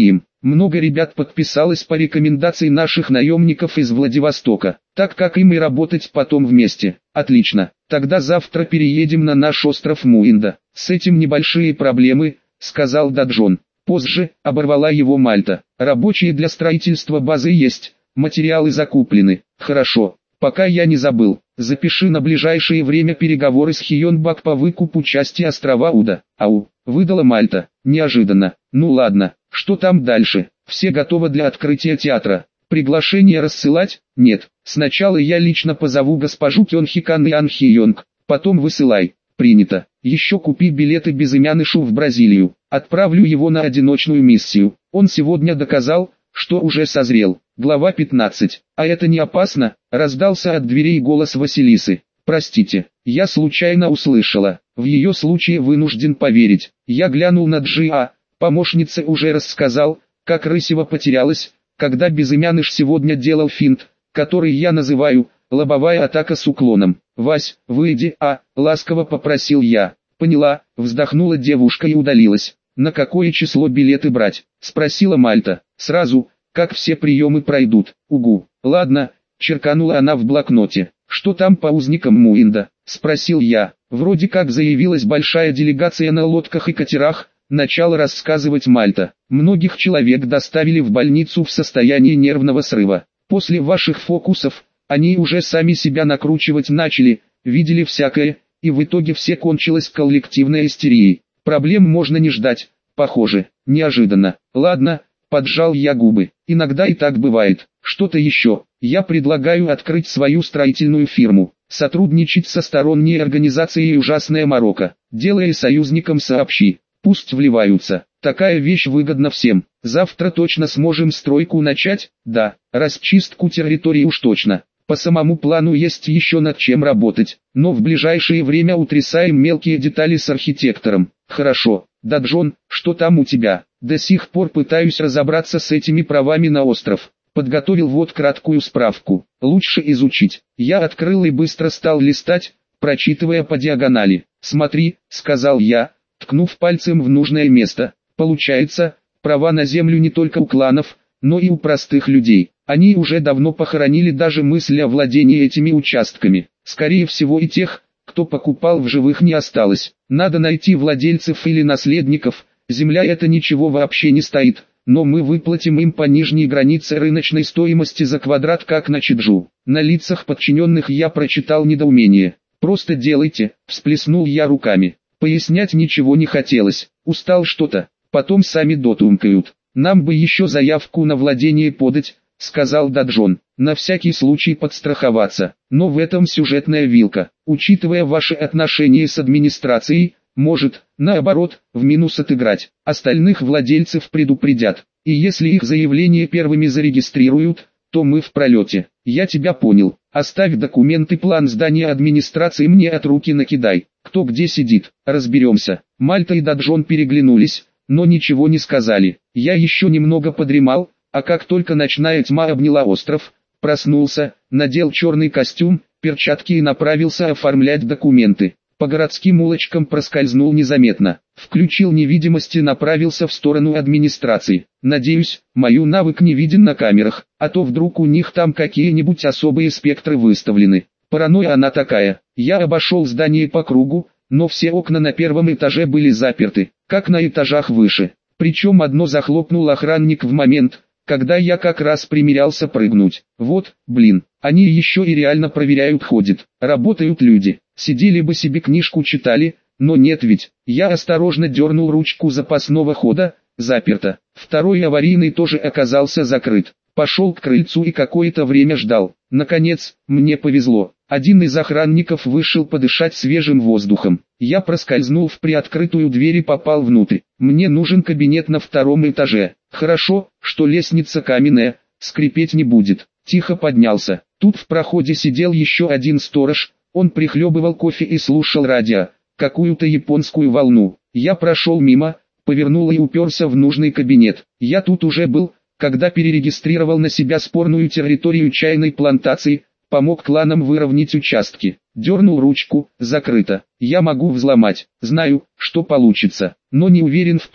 Много ребят подписалось по рекомендации наших наемников из Владивостока, так как им и работать потом вместе. Отлично, тогда завтра переедем на наш остров Муинда. С этим небольшие проблемы, сказал Даджон. Позже, оборвала его Мальта. Рабочие для строительства базы есть, материалы закуплены. Хорошо, пока я не забыл. Запиши на ближайшее время переговоры с Хионбак по выкупу части острова Уда. Ау, выдала Мальта. Неожиданно. Ну ладно, что там дальше? Все готовы для открытия театра. Приглашение рассылать? Нет. Сначала я лично позову госпожу Кёнхикан и Ан Хионг. Потом высылай. Принято. Еще купи билеты безымянышу в Бразилию. Отправлю его на одиночную миссию. Он сегодня доказал, что уже созрел. Глава пятнадцать. А это не опасно? Раздался от дверей голос Василисы. Простите, я случайно услышала. В ее случае вынужден поверить. Я глянул на Джиа. Помощница уже рассказал, как Рысева потерялась, когда безымяныш сегодня делал финт, который я называю «лобовая атака с уклоном». «Вась, выйди, а», ласково попросил я. «Поняла», вздохнула девушка и удалилась. «На какое число билеты брать?» спросила Мальта. «Сразу, как все приемы пройдут». «Угу». «Ладно», черканула она в блокноте. «Что там по узникам Муинда?» спросил я. «Вроде как заявилась большая делегация на лодках и катерах», начала рассказывать Мальта. «Многих человек доставили в больницу в состоянии нервного срыва. После ваших фокусов, они уже сами себя накручивать начали, видели всякое, и в итоге все кончилось коллективной истерией. Проблем можно не ждать, похоже, неожиданно. Ладно, поджал я губы. Иногда и так бывает. Что-то еще. Я предлагаю открыть свою строительную фирму, сотрудничать со сторонней организацией «Ужасная Марокко». Делая союзникам сообщи. Пусть вливаются. Такая вещь выгодна всем. Завтра точно сможем стройку начать? Да. Расчистку территории уж точно. По самому плану есть еще над чем работать. Но в ближайшее время утрясаем мелкие детали с архитектором. Хорошо. Даджон, что там у тебя? До сих пор пытаюсь разобраться с этими правами на остров. Подготовил вот краткую справку. Лучше изучить. Я открыл и быстро стал листать, прочитывая по диагонали. Смотри, сказал я, ткнув пальцем в нужное место. Получается, права на землю не только у кланов, но и у простых людей. Они уже давно похоронили даже мысль о владении этими участками. Скорее всего и тех, кто покупал, в живых не осталось. Надо найти владельцев или наследников. Земля это ничего вообще не стоит, но мы выплатим им по нижней границе рыночной стоимости за квадрат как на Чеджу. На лицах подчиненных я прочитал недоумение. Просто делайте, всплеснул я руками. Пояснять ничего не хотелось, устал что-то, потом сами дотумкают. Нам бы еще заявку на владение подать, сказал Даджон, на всякий случай подстраховаться. Но в этом сюжетная вилка. Учитывая ваши отношения с администрацией, может, наоборот, в минус отыграть. Остальных владельцев предупредят. И если их заявление первыми зарегистрируют, то мы в пролете. Я тебя понял. Оставь документы, план здания администрации мне от руки накидай. Кто где сидит, разберемся. Мальта и Даджон переглянулись, но ничего не сказали. Я еще немного подремал, а как только ночная тьма обняла остров, проснулся, надел черный костюм, перчатки и направился оформлять документы. По городским улочкам проскользнул незаметно, включил невидимость и направился в сторону администрации. Надеюсь, мою навык не виден на камерах, а то вдруг у них там какие-нибудь особые спектры выставлены. Паранойя она такая. Я обошел здание по кругу, но все окна на первом этаже были заперты, как на этажах выше. Причем одно захлопнул охранник в момент, когда я как раз примерялся прыгнуть. Вот, блин, они еще и реально проверяют, ходят, работают люди. Сидели бы себе книжку читали, но нет ведь. Я осторожно дернул ручку запасного хода, заперто. Второй аварийный тоже оказался закрыт. Пошел к крыльцу и какое-то время ждал. Наконец, мне повезло. Один из охранников вышел подышать свежим воздухом. Я проскользнул в приоткрытую дверь и попал внутрь. Мне нужен кабинет на втором этаже. Хорошо, что лестница каменная, скрипеть не будет. Тихо поднялся. Тут в проходе сидел еще один сторож. Он прихлебывал кофе и слушал радио, какую-то японскую волну. Я прошел мимо, повернул и уперся в нужный кабинет. Я тут уже был, когда перерегистрировал на себя спорную территорию чайной плантации, помог кланам выровнять участки. Дернул ручку, закрыто. Я могу взломать, знаю, что получится, но не уверен в том,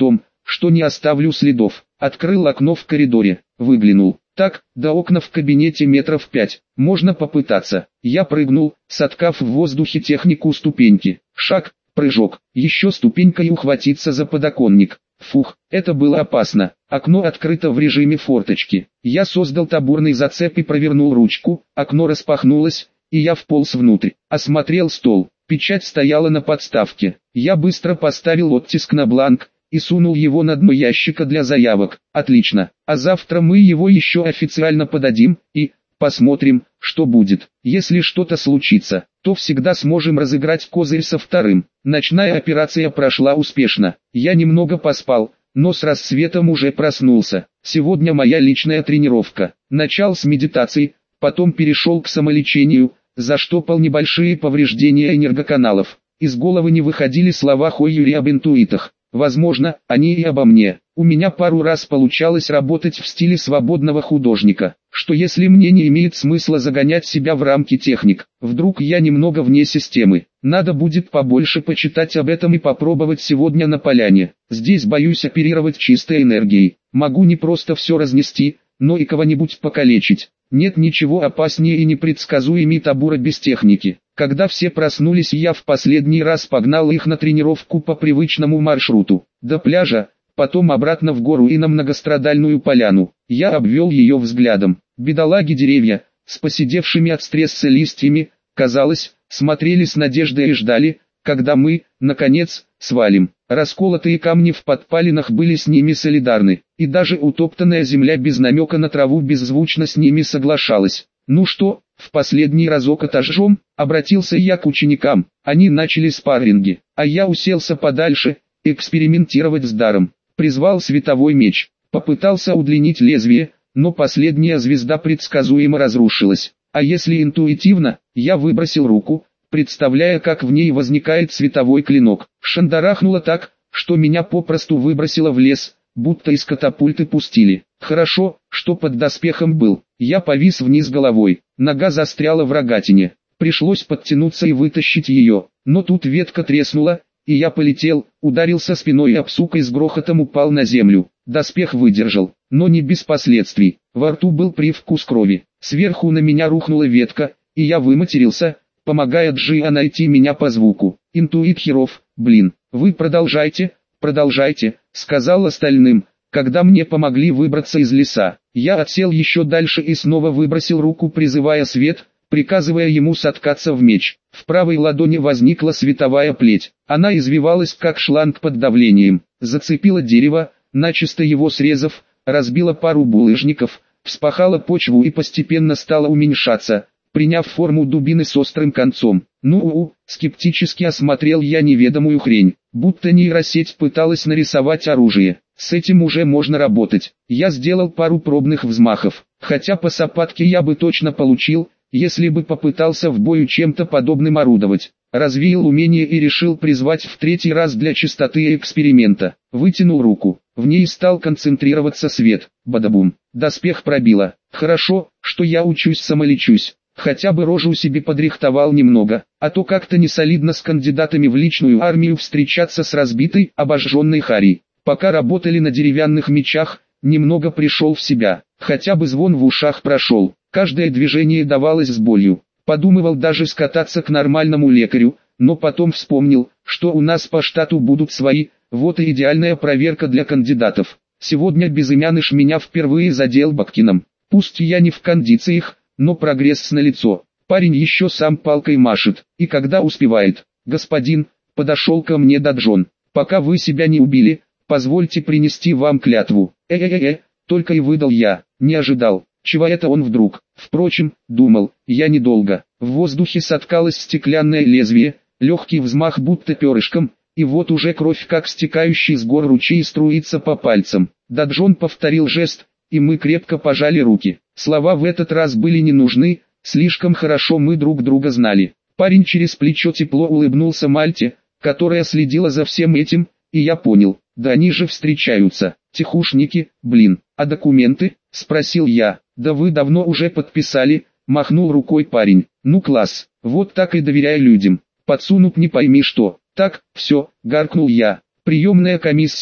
что не оставлю следов. Открыл окно в коридоре, выглянул. Так, до окна в кабинете метров пять. Можно попытаться. Я прыгнул, соткав в воздухе технику ступеньки. Шаг, прыжок, еще ступенька и ухватиться за подоконник. Фух, это было опасно. Окно открыто в режиме форточки. Я создал табурный зацеп и провернул ручку. Окно распахнулось, и я вполз внутрь. Осмотрел стол. Печать стояла на подставке. Я быстро поставил оттиск на бланк и сунул его на дно ящика для заявок. Отлично. А завтра мы его еще официально подадим и посмотрим, что будет. Если что-то случится, то всегда сможем разыграть козырь со вторым. Ночная операция прошла успешно. Я немного поспал, но с рассветом уже проснулся. Сегодня моя личная тренировка. Начал с медитации, потом перешел к самолечению, заштопал небольшие повреждения энергоканалов. Из головы не выходили слова Хойюри об интуитах. Возможно, они и обо мне. У меня пару раз получалось работать в стиле свободного художника, что если мне не имеет смысла загонять себя в рамки техник, вдруг я немного вне системы. Надо будет побольше почитать об этом и попробовать сегодня на поляне. Здесь боюсь оперировать чистой энергией. Могу не просто все разнести, но и кого-нибудь покалечить. Нет ничего опаснее и непредсказуемей табура без техники. Когда все проснулись, я в последний раз погнал их на тренировку по привычному маршруту. До пляжа, потом обратно в гору и на многострадальную поляну. Я обвел ее взглядом. Бедолаги деревья, с поседевшими от стресса листьями, казалось, смотрели с надеждой и ждали, когда мы, наконец, свалим. Расколотые камни в подпалинах были с ними солидарны, и даже утоптанная земля без намека на траву беззвучно с ними соглашалась. «Ну что, в последний разок отожжем?» — обратился я к ученикам. Они начали спарринги, а я уселся подальше, экспериментировать с даром. Призвал световой меч, попытался удлинить лезвие, но последняя звезда предсказуемо разрушилась. А если интуитивно, я выбросил руку, представляя, как в ней возникает световой клинок. Шандарахнуло так, что меня попросту выбросило в лес, будто из катапульты пустили. Хорошо, что под доспехом был. Я повис вниз головой, нога застряла в рогатине. Пришлось подтянуться и вытащить ее, но тут ветка треснула, и я полетел, ударился спиной об сук и с грохотом упал на землю. Доспех выдержал, но не без последствий. Во рту был привкус крови. Сверху на меня рухнула ветка, и я выматерился, помогая Джиа найти меня по звуку. «Интуит херов, блин, вы продолжайте, продолжайте», — сказал остальным, когда мне помогли выбраться из леса. Я отсел еще дальше и снова выбросил руку, призывая свет, приказывая ему соткаться в меч. В правой ладони возникла световая плеть. Она извивалась как шланг под давлением, зацепила дерево, начисто его срезав, разбила пару булыжников, вспахала почву и постепенно стала уменьшаться, приняв форму дубины с острым концом. «Ну-у», скептически осмотрел я неведомую хрень, будто нейросеть пыталась нарисовать оружие. С этим уже можно работать. Я сделал пару пробных взмахов, хотя по сапатке я бы точно получил, если бы попытался в бою чем-то подобным орудовать. Развеял умение и решил призвать в третий раз для чистоты эксперимента. Вытянул руку, в ней стал концентрироваться свет. Бадабум, доспех пробило. Хорошо, что я учусь самолечусь. Хотя бы рожу себе подрихтовал немного, а то как-то несолидно с кандидатами в личную армию встречаться с разбитой, обожженной Харей. Пока работали на деревянных мечах, немного пришел в себя, хотя бы звон в ушах прошел. Каждое движение давалось с болью. Подумывал даже скататься к нормальному лекарю, но потом вспомнил, что у нас по штату будут свои, вот и идеальная проверка для кандидатов. Сегодня безымяныш меня впервые задел Баккином. Пусть я не в кондициях, но прогресс налицо. Парень еще сам палкой машет, и когда успевает. «Господин», подошел ко мне Даджон, «пока вы себя не убили, позвольте принести вам клятву». «Э-э-э-э», только и выдал я, не ожидал. Чего это он вдруг? Впрочем, думал, я недолго. В воздухе соткалось стеклянное лезвие, легкий взмах будто перышком, и вот уже кровь, как стекающий с гор ручей, струится по пальцам. Даджон повторил жест, и мы крепко пожали руки. Слова в этот раз были не нужны, слишком хорошо мы друг друга знали. Парень через плечо тепло улыбнулся Мальте, которая следила за всем этим, и я понял, да они же встречаются. Тихушники, блин, а документы? Спросил я. Да вы давно уже подписали, махнул рукой парень. Ну класс, вот так и доверяй людям. Подсунут не пойми что. Так, все, гаркнул я. Приемная комиссия,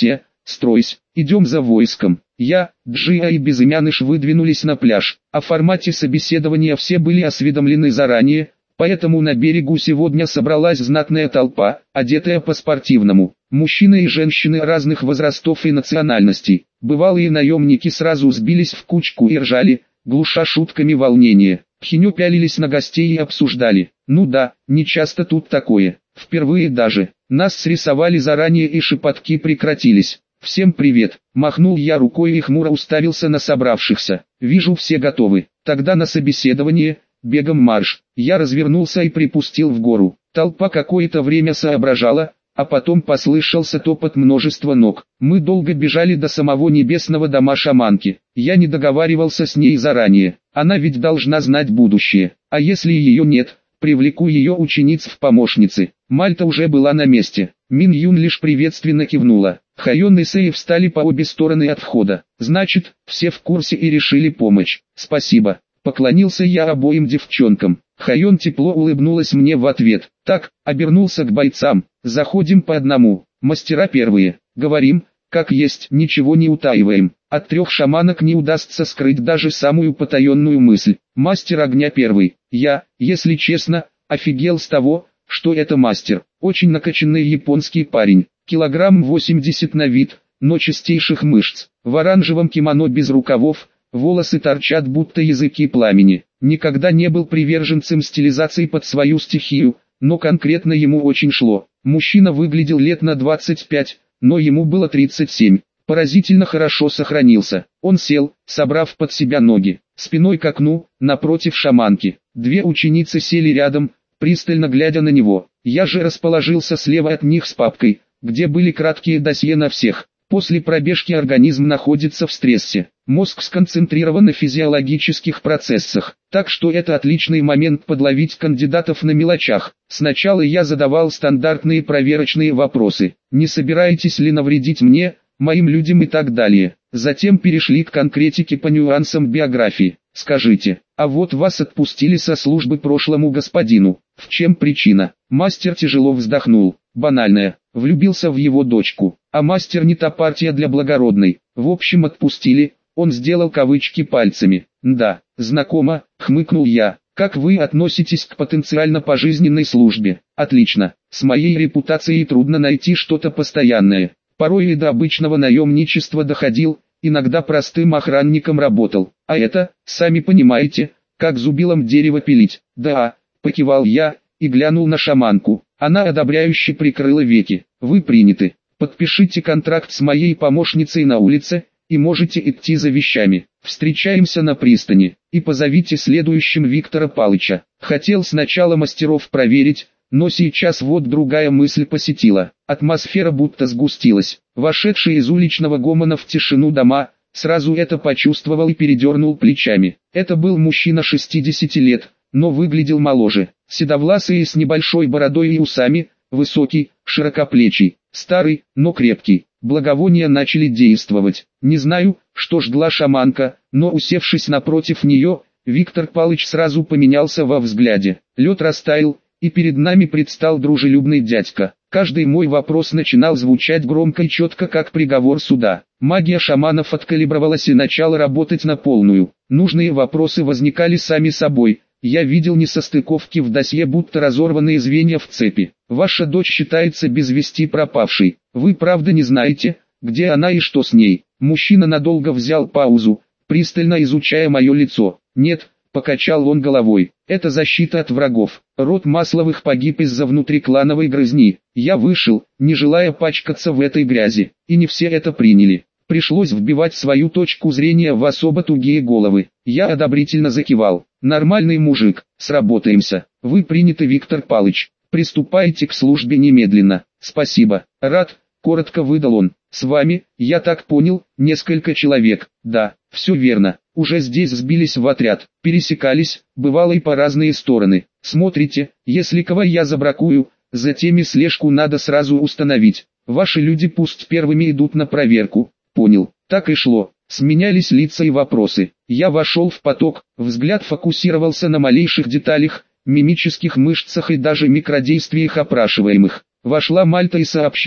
стройсь, идем за войском. Я, Джиа и Безымяныш выдвинулись на пляж. О формате собеседования все были осведомлены заранее, поэтому на берегу сегодня собралась знатная толпа, одетая по-спортивному. Мужчины и женщины разных возрастов и национальностей. Бывалые наемники сразу сбились в кучку и ржали, глуша шутками волнение. Пхеню пялились на гостей и обсуждали. Ну да, не часто тут такое. Впервые даже. Нас срисовали заранее и шепотки прекратились. «Всем привет!» – махнул я рукой и хмуро уставился на собравшихся. «Вижу, все готовы. Тогда на собеседование, бегом марш!» Я развернулся и припустил в гору. Толпа какое-то время соображала, а потом послышался топот множества ног. Мы долго бежали до самого небесного дома шаманки. Я не договаривался с ней заранее. Она ведь должна знать будущее. А если ее нет, привлеку ее учениц в помощницы. Мальта уже была на месте. Мин Юн лишь приветственно кивнула. Хайон и Сэй встали по обе стороны от входа. Значит, все в курсе и решили помочь. Спасибо. Поклонился я обоим девчонкам. Хайон тепло улыбнулась мне в ответ. Так, обернулся к бойцам. Заходим по одному. Мастера первые. Говорим, как есть, ничего не утаиваем. От трех шаманок не удастся скрыть даже самую потаенную мысль. Мастер огня первый. Я, если честно, офигел с того, что это мастер. Очень накачанный японский парень. Килограмм восемьдесят на вид, но чистейших мышц. В оранжевом кимоно без рукавов, волосы торчат будто языки пламени. Никогда не был приверженцем стилизации под свою стихию, но конкретно ему очень шло. Мужчина выглядел лет на двадцать пять, но ему было тридцать семь. Поразительно хорошо сохранился. Он сел, собрав под себя ноги, спиной к окну, напротив шаманки. Две ученицы сели рядом, пристально глядя на него. Я же расположился слева от них с папкой, где были краткие досье на всех. После пробежки организм находится в стрессе. Мозг сконцентрирован на физиологических процессах, так что это отличный момент подловить кандидатов на мелочах. Сначала я задавал стандартные проверочные вопросы. Не собираетесь ли навредить мне, моим людям и так далее. Затем перешли к конкретике по нюансам биографии. Скажите, а вот вас отпустили со службы прошлому господину. В чем причина? Мастер тяжело вздохнул. Банальная. Влюбился в его дочку. А мастер не та партия для благородной. В общем, отпустили. Он сделал кавычки пальцами. Да, знакомо, хмыкнул я. Как вы относитесь к потенциально пожизненной службе? Отлично. С моей репутацией трудно найти что-то постоянное. Порой и до обычного наемничества доходил, иногда простым охранником работал. А это, сами понимаете, как зубилом дерево пилить. Да, покивал я и глянул на шаманку. Она одобряюще прикрыла веки. Вы приняты. Подпишите контракт с моей помощницей на улице, и можете идти за вещами. Встречаемся на пристани, и позовите следующим Виктора Палыча. Хотел сначала мастеров проверить, но сейчас вот другая мысль посетила. Атмосфера будто сгустилась. Вошедший из уличного гомона в тишину дома, сразу это почувствовал и передернул плечами. Это был мужчина шестидесяти лет, но выглядел моложе. Седовласый и с небольшой бородой и усами, высокий, широкоплечий, старый, но крепкий. Благовония начали действовать. Не знаю, что ждала шаманка, но усевшись напротив нее, Виктор Палыч сразу поменялся во взгляде. Лед растаял, и перед нами предстал дружелюбный дядька. Каждый мой вопрос начинал звучать громко и четко, как приговор суда. Магия шаманов откалибровалась и начала работать на полную. Нужные вопросы возникали сами собой. Я видел несостыковки в досье, будто разорванные звенья в цепи. Ваша дочь считается без вести пропавшей. Вы правда не знаете, где она и что с ней? Мужчина надолго взял паузу, пристально изучая мое лицо. Нет, покачал он головой. Это защита от врагов. Род Масловых погиб из-за внутриклановой грызни. Я вышел, не желая пачкаться в этой грязи. И не все это приняли. Пришлось вбивать свою точку зрения в особо тугие головы. Я одобрительно закивал. Нормальный мужик, сработаемся. Вы приняты, Виктор Палыч. Приступайте к службе немедленно. Спасибо. Рад, коротко выдал он. С вами, я так понял, несколько человек. Да, все верно. Уже здесь сбились в отряд. Пересекались, бывало и по разные стороны. Смотрите, если кого я забракую, за теми слежку надо сразу установить. Ваши люди пусть первыми идут на проверку. Понял. Так и шло. Сменялись лица и вопросы. Я вошел в поток, взгляд фокусировался на малейших деталях, мимических мышцах и даже микродействиях опрашиваемых. Вошла Мальта и сообщила,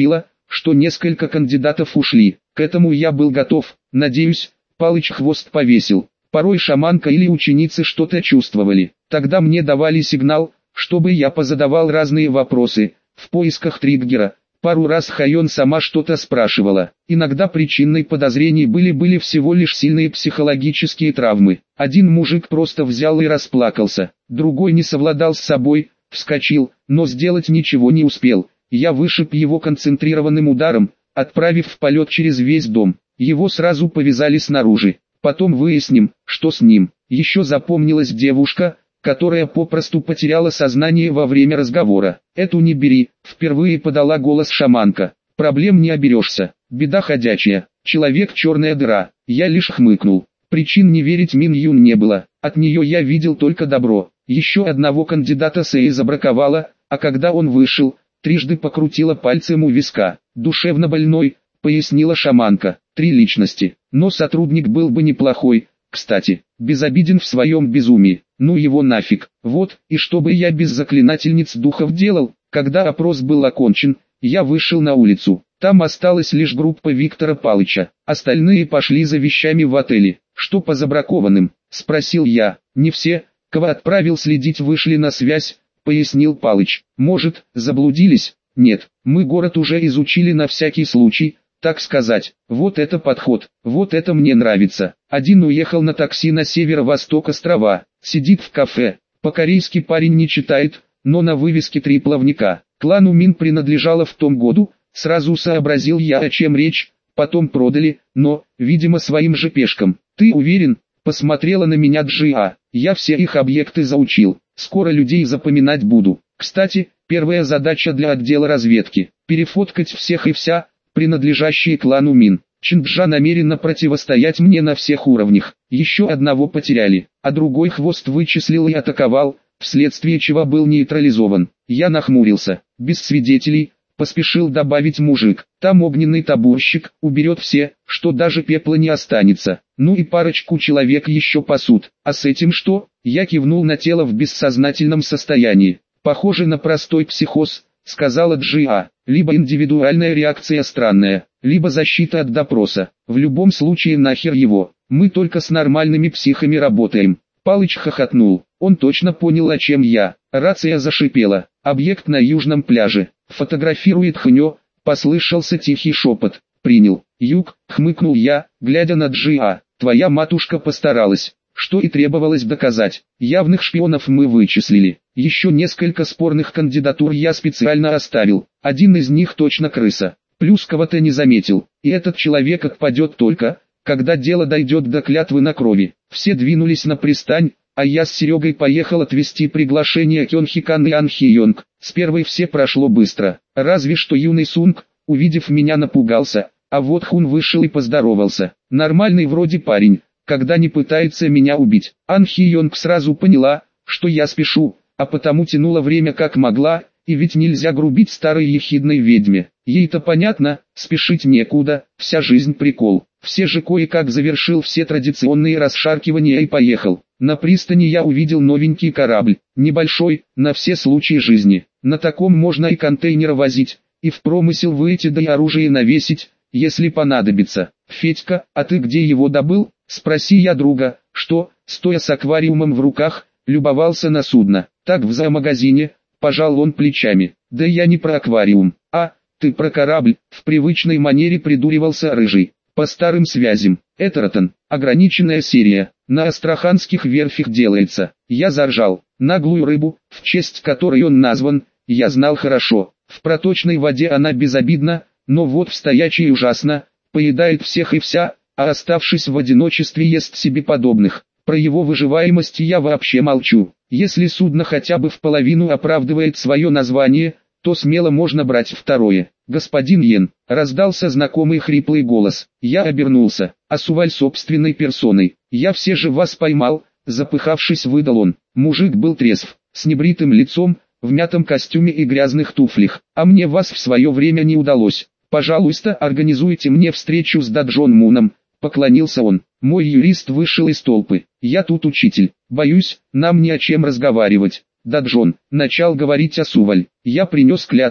что несколько кандидатов ушли. К этому я был готов, надеюсь, Палыч хвост повесил. Порой шаманка или ученицы что-то чувствовали. Тогда мне давали сигнал, чтобы я позадавал разные вопросы, в поисках триггера. Пару раз Хайон сама что-то спрашивала. Иногда причиной подозрений были-были всего лишь сильные психологические травмы. Один мужик просто взял и расплакался, другой не совладал с собой, вскочил, но сделать ничего не успел. Я вышиб его концентрированным ударом, отправив в полет через весь дом. Его сразу повязали снаружи. Потом выясним, что с ним. Еще запомнилась девушка, которая попросту потеряла сознание во время разговора. «Эту не бери», — впервые подала голос шаманка. «Проблем не оберешься. Беда ходячая. Человек черная дыра». Я лишь хмыкнул. Причин не верить Мин Юн не было. От нее я видел только добро. Еще одного кандидата Сэй забраковала, а когда он вышел, трижды покрутила пальцем у виска. «Душевно больной», — пояснила шаманка. «Три личности. Но сотрудник был бы неплохой, кстати, безобиден в своем безумии. Ну его нафиг. Вот, и что бы я без заклинательниц духов делал?» Когда опрос был окончен, я вышел на улицу. Там осталась лишь группа Виктора Палыча. Остальные пошли за вещами в отеле. «Что по забракованным?» — спросил я. «Не все, кого отправил следить, вышли на связь», — пояснил Палыч. «Может, заблудились?» «Нет, мы город уже изучили на всякий случай, так сказать. Вот это подход, вот это мне нравится». Один уехал на такси на северо-восток острова, сидит в кафе. По-корейски парень не читает, но на вывеске три плавника. Клану Мин принадлежало в том году, сразу сообразил я, о чем речь, потом продали, но, видимо, своим же пешкам. «Ты уверен?» — посмотрела на меня Джиа. «Я все их объекты заучил, скоро людей запоминать буду. Кстати, первая задача для отдела разведки — перефоткать всех и вся, принадлежащие клану Мин. Чинджа намерена противостоять мне на всех уровнях. Еще одного потеряли, а другой хвост вычислил и атаковал, вследствие чего был нейтрализован». Я нахмурился. «Без свидетелей», — поспешил добавить мужик. «Там огненный табурщик, уберет все, что даже пепла не останется. Ну и парочку человек еще пасут. А с этим что?» Я кивнул на тело в бессознательном состоянии. «Похоже на простой психоз», — сказала Джиа. «Либо индивидуальная реакция странная, либо защита от допроса. В любом случае нахер его. Мы только с нормальными психами работаем». Палыч хохотнул. Он точно понял, о чем я. Рация зашипела. «Объект на южном пляже. Фотографирует Хнё», — послышался тихий шепот. «Принял». «Юг», — хмыкнул я, глядя на Джиа. «Твоя матушка постаралась». Что и требовалось доказать. Явных шпионов мы вычислили. Еще несколько спорных кандидатур я специально оставил. Один из них точно крыса. Плюс кого-то не заметил. И этот человек отпадет только, когда дело дойдет до клятвы на крови. Все двинулись на пристань, а я с Серегой поехал отвезти приглашение Кёнхикан и Анхи-Йонг. С первой все прошло быстро. Разве что юный Сунг, увидев меня, напугался, а вот Хун вышел и поздоровался. Нормальный вроде парень, когда не пытается меня убить. Анхи-Йонг сразу поняла, что я спешу, а потому тянула время как могла, и ведь нельзя грубить старой ехидной ведьме. Ей-то понятно, спешить некуда, вся жизнь прикол. Все же кое-как завершил все традиционные расшаркивания и поехал. На пристани я увидел новенький корабль, небольшой, на все случаи жизни. На таком можно и контейнеры возить, и в промысел выйти, да и оружие навесить, если понадобится. «Федька, а ты где его добыл?» — спроси я друга, что, стоя с аквариумом в руках, любовался на судно. «Так в зоомагазине», — пожал он плечами. «Да я не про аквариум, а, ты про корабль», — в привычной манере придуривался Рыжий. «По старым связям. Этеротон, ограниченная серия, на астраханских верфях делается». Я заржал. Наглую рыбу, в честь которой он назван, я знал хорошо. В проточной воде она безобидна, но вот в стоячей ужасно, поедает всех и вся, а оставшись в одиночестве ест себе подобных. Про его выживаемость я вообще молчу. Если судно хотя бы в половину оправдывает свое название, то смело можно брать второе. «Господин Йен», — раздался знакомый хриплый голос. Я обернулся, а Суваль собственной персоной. «Я все же вас поймал», — запыхавшись выдал он. Мужик был трезв, с небритым лицом, в мятом костюме и грязных туфлях. «А мне вас в свое время не удалось. Пожалуйста, организуйте мне встречу с Даджон Муном», — поклонился он. Мой юрист вышел из толпы. «Я тут учитель. Боюсь, нам не о чем разговаривать». «Даджон», — начал говорить Асуваль. «Я принес клятву,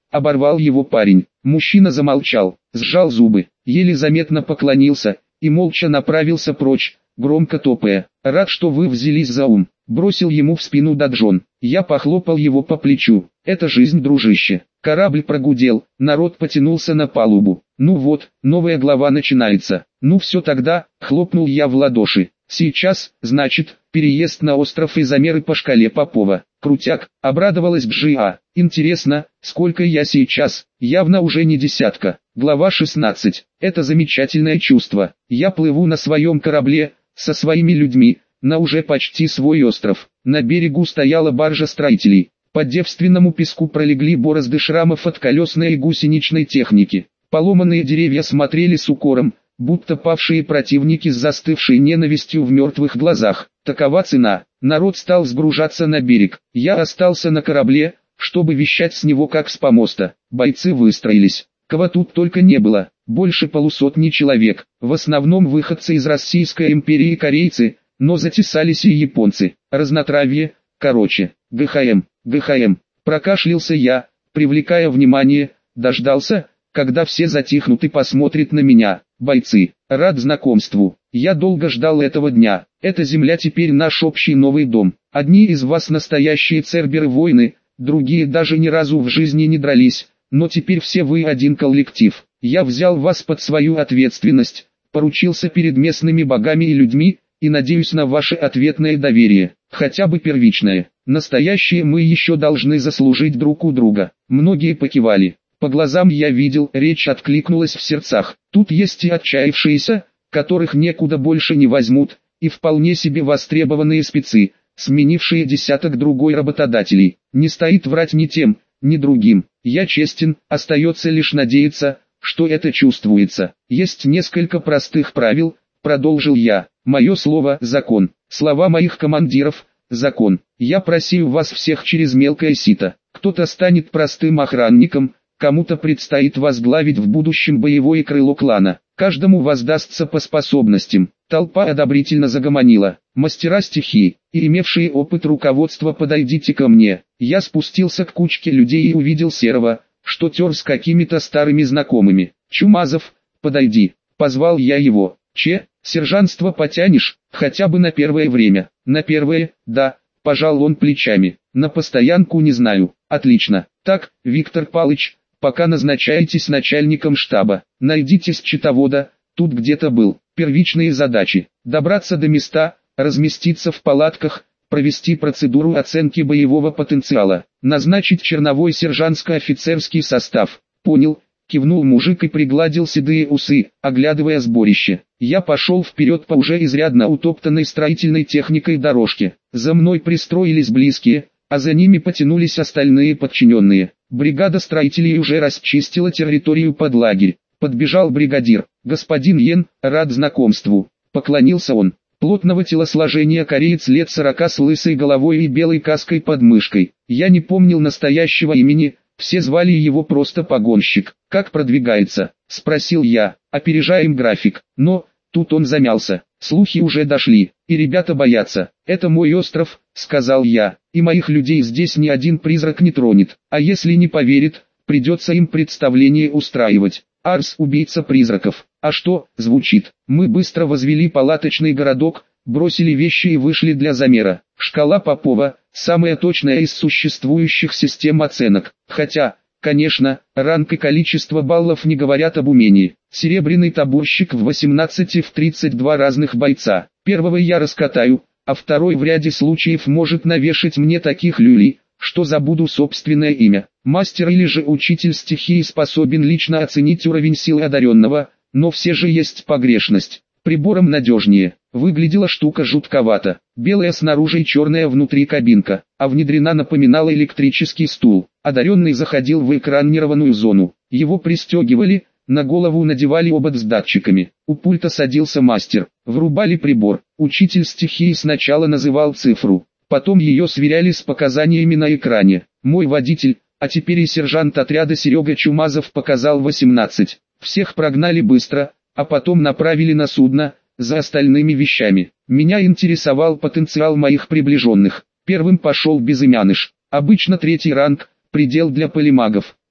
оборвал его парень. Мужчина замолчал, сжал зубы, еле заметно поклонился и молча направился прочь, громко топая. «Рад, что вы взялись за ум», — бросил ему в спину Даджон. Я похлопал его по плечу. «Это жизнь, дружище». Корабль прогудел, народ потянулся на палубу. «Ну вот, новая глава начинается. Ну все тогда», — хлопнул я в ладоши. «Сейчас, значит, переезд на остров и замеры по шкале Попова». «Крутяк», — обрадовалась Джиа. «Интересно, сколько я сейчас?» «Явно уже не десятка». Глава шестнадцать. Это замечательное чувство. Я плыву на своем корабле, со своими людьми, на уже почти свой остров. На берегу стояла баржа строителей. По девственному песку пролегли борозды шрамов от колесной и гусеничной техники. Поломанные деревья смотрели с укором, будто павшие противники с застывшей ненавистью в мертвых глазах. Такова цена. Народ стал сгружаться на берег. Я остался на корабле, чтобы вещать с него как с помоста. Бойцы выстроились. Кого тут только не было. Больше полусотни человек. В основном выходцы из Российской империи и корейцы, но затесались и японцы. Разнотравье, короче. ГХМ, ГХМ. Прокашлялся я, привлекая внимание, дождался, когда все затихнут и посмотрят на меня. Бойцы, рад знакомству. Я долго ждал этого дня. Эта земля теперь наш общий новый дом. Одни из вас настоящие церберы-воины, другие даже ни разу в жизни не дрались, но теперь все вы один коллектив. Я взял вас под свою ответственность, поручился перед местными богами и людьми, и надеюсь на ваше ответное доверие, хотя бы первичное. Настоящие мы еще должны заслужить друг у друга. Многие покивали. По глазам я видел, речь откликнулась в сердцах. Тут есть и отчаявшиеся, которых некуда больше не возьмут, и вполне себе востребованные спецы, сменившие десяток другой работодателей. Не стоит врать ни тем, ни другим. Я честен, остается лишь надеяться, что это чувствуется. Есть несколько простых правил, продолжил я. Мое слово – закон. Слова моих командиров – закон. Я просил вас всех через мелкое сито. Кто-то станет простым охранником, кому-то предстоит возглавить в будущем боевое крыло клана. Каждому воздастся по способностям. Толпа одобрительно загомонила. Мастера стихии и имевшие опыт руководства, подойдите ко мне. Я спустился к кучке людей и увидел Серого, что тер с какими-то старыми знакомыми. Чумазов, подойди. Позвал я его. Че, сержантство потянешь, хотя бы на первое время? На первое, да, пожал он плечами. На постоянку не знаю. Отлично. Так, Виктор Палыч, пока назначаетесь начальником штаба, найдите счетовода, тут где-то был. Первичные задачи: добраться до места, разместиться в палатках, провести процедуру оценки боевого потенциала, назначить черновой сержантско-офицерский состав. Понял, кивнул мужик и пригладил седые усы, оглядывая сборище. Я пошел вперед по уже изрядно утоптанной строительной техникой дорожке. За мной пристроились близкие, а за ними потянулись остальные подчиненные. Бригада строителей уже расчистила территорию под лагерь. Подбежал бригадир. «Господин Йен, рад знакомству». Поклонился он. Плотного телосложения кореец лет сорока с лысой головой и белой каской под мышкой. Я не помнил настоящего имени, все звали его просто Погонщик. «Как продвигается?» – спросил я. «Опережаем график». Но, тут он замялся. Слухи уже дошли, и ребята боятся. «Это мой остров», – сказал я, – «и моих людей здесь ни один призрак не тронет. А если не поверит, придется им представление устраивать. Арс – убийца призраков. А что, звучит. Мы быстро возвели палаточный городок, бросили вещи и вышли для замера. Шкала Попова – самая точная из существующих систем оценок. Хотя, конечно, ранг и количество баллов не говорят об умении. Серебряный табурщик в восемнадцати в тридцать два разных бойца. Первого я раскатаю, а второй в ряде случаев может навешать мне таких люлей, что забуду собственное имя. Мастер или же учитель стихии способен лично оценить уровень силы одаренного, но все же есть погрешность. Прибором надежнее. Выглядела штука жутковато. Белая снаружи и черная внутри кабинка, а внедрена напоминала электрический стул. Одаренный заходил в экранированную зону. Его пристегивали, на голову надевали обод с датчиками. У пульта садился мастер, врубали прибор. Учитель стихии сначала называл цифру, потом ее сверяли с показаниями на экране. Мой водитель, а теперь и сержант отряда Серега Чумазов показал восемнадцать. Всех прогнали быстро, а потом направили на судно, за остальными вещами. Меня интересовал потенциал моих приближенных. Первым пошел Безымяныш. Обычно третий ранг, предел для полимагов.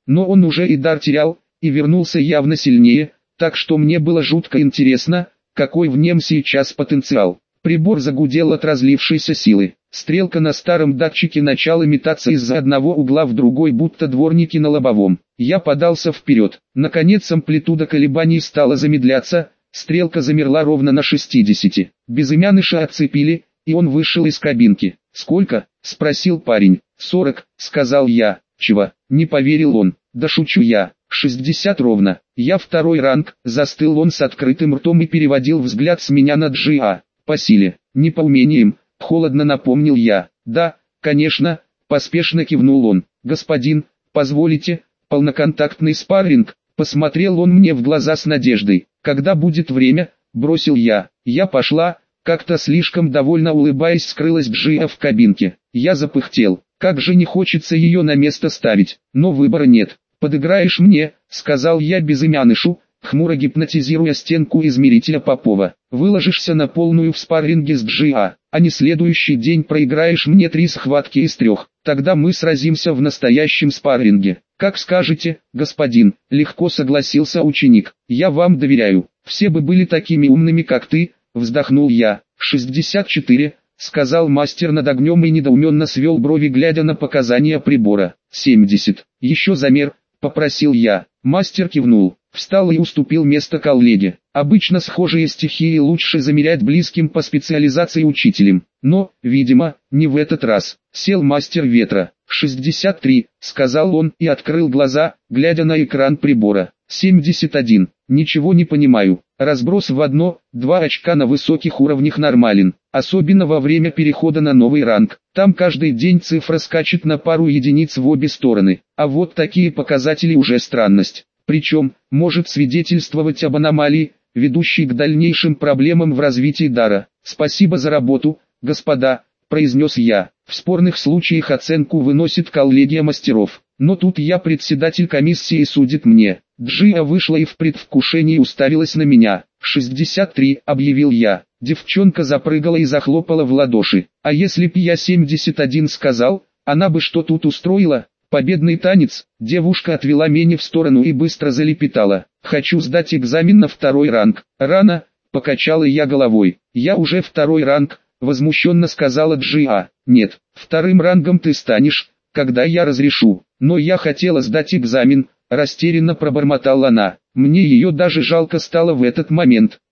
но он уже и дар терял, и вернулся явно сильнее, так что мне было жутко интересно, какой в нем сейчас потенциал. Прибор загудел от разлившейся силы. Стрелка на старом датчике начала метаться из-за одного угла в другой, будто дворники на лобовом. Я подался вперед. Наконец амплитуда колебаний стала замедляться, стрелка замерла ровно на шестидесяти. Безымяныша отцепили, и он вышел из кабинки. «Сколько?» – спросил парень. «Сорок», – сказал я. «Чего?» – не поверил он. «Да шучу я. шестьдесят ровно. Я второй ранг». Застыл он с открытым ртом и переводил взгляд с меня на Джиа. «По силе, не по умениям», – холодно напомнил я. «Да, конечно», – поспешно кивнул он. «Господин, позволите, полноконтактный спарринг?» Посмотрел он мне в глаза с надеждой. «Когда будет время?» – бросил я. «Я пошла», – как-то слишком довольно улыбаясь скрылась Джиа в кабинке. Я запыхтел. Как же не хочется ее на место ставить, но выбора нет. «Подыграешь мне», – сказал я безымянышу, хмуро гипнотизируя стенку измерителя Попова. «Выложишься на полную в спарринге с Джиа, а не следующий день проиграешь мне три схватки из трех. Тогда мы сразимся в настоящем спарринге». «Как скажете, господин», – легко согласился ученик. «Я вам доверяю. Все бы были такими умными, как ты», – вздохнул я. «шестьдесят четыре», – сказал мастер над огнем и недоуменно свел брови, глядя на показания прибора. «семьдесят. Еще замер», – попросил я. Мастер кивнул, встал и уступил место коллеге. Обычно схожие стихии лучше замерять близким по специализации учителем. Но, видимо, не в этот раз. Сел мастер ветра. «шестьдесят три», — сказал он и открыл глаза, глядя на экран прибора. «семьдесят один. Ничего не понимаю. Разброс в одно-два очка на высоких уровнях нормален, особенно во время перехода на новый ранг. Там каждый день цифра скачет на пару единиц в обе стороны. А вот такие показатели уже странность. Причем, может свидетельствовать об аномалии, ведущей к дальнейшим проблемам в развитии дара. Спасибо за работу, господа», — произнес я. «В спорных случаях оценку выносит коллегия мастеров. Но тут я председатель комиссии, судит мне». Джиа вышла и в предвкушении уставилась на меня. «шестьдесят три», — объявил я. Девчонка запрыгала и захлопала в ладоши. «А если б я семьдесят один сказал, она бы что тут устроила?» Победный танец. Девушка отвела меня в сторону и быстро залепетала. «Хочу сдать экзамен на второй ранг». «Рано», — покачала я головой. «Я уже второй ранг», — возмущенно сказала Джиа. «Нет, вторым рангом ты станешь, когда я разрешу. Но я хотела сдать экзамен», — растерянно пробормотала она. Мне ее даже жалко стало в этот момент.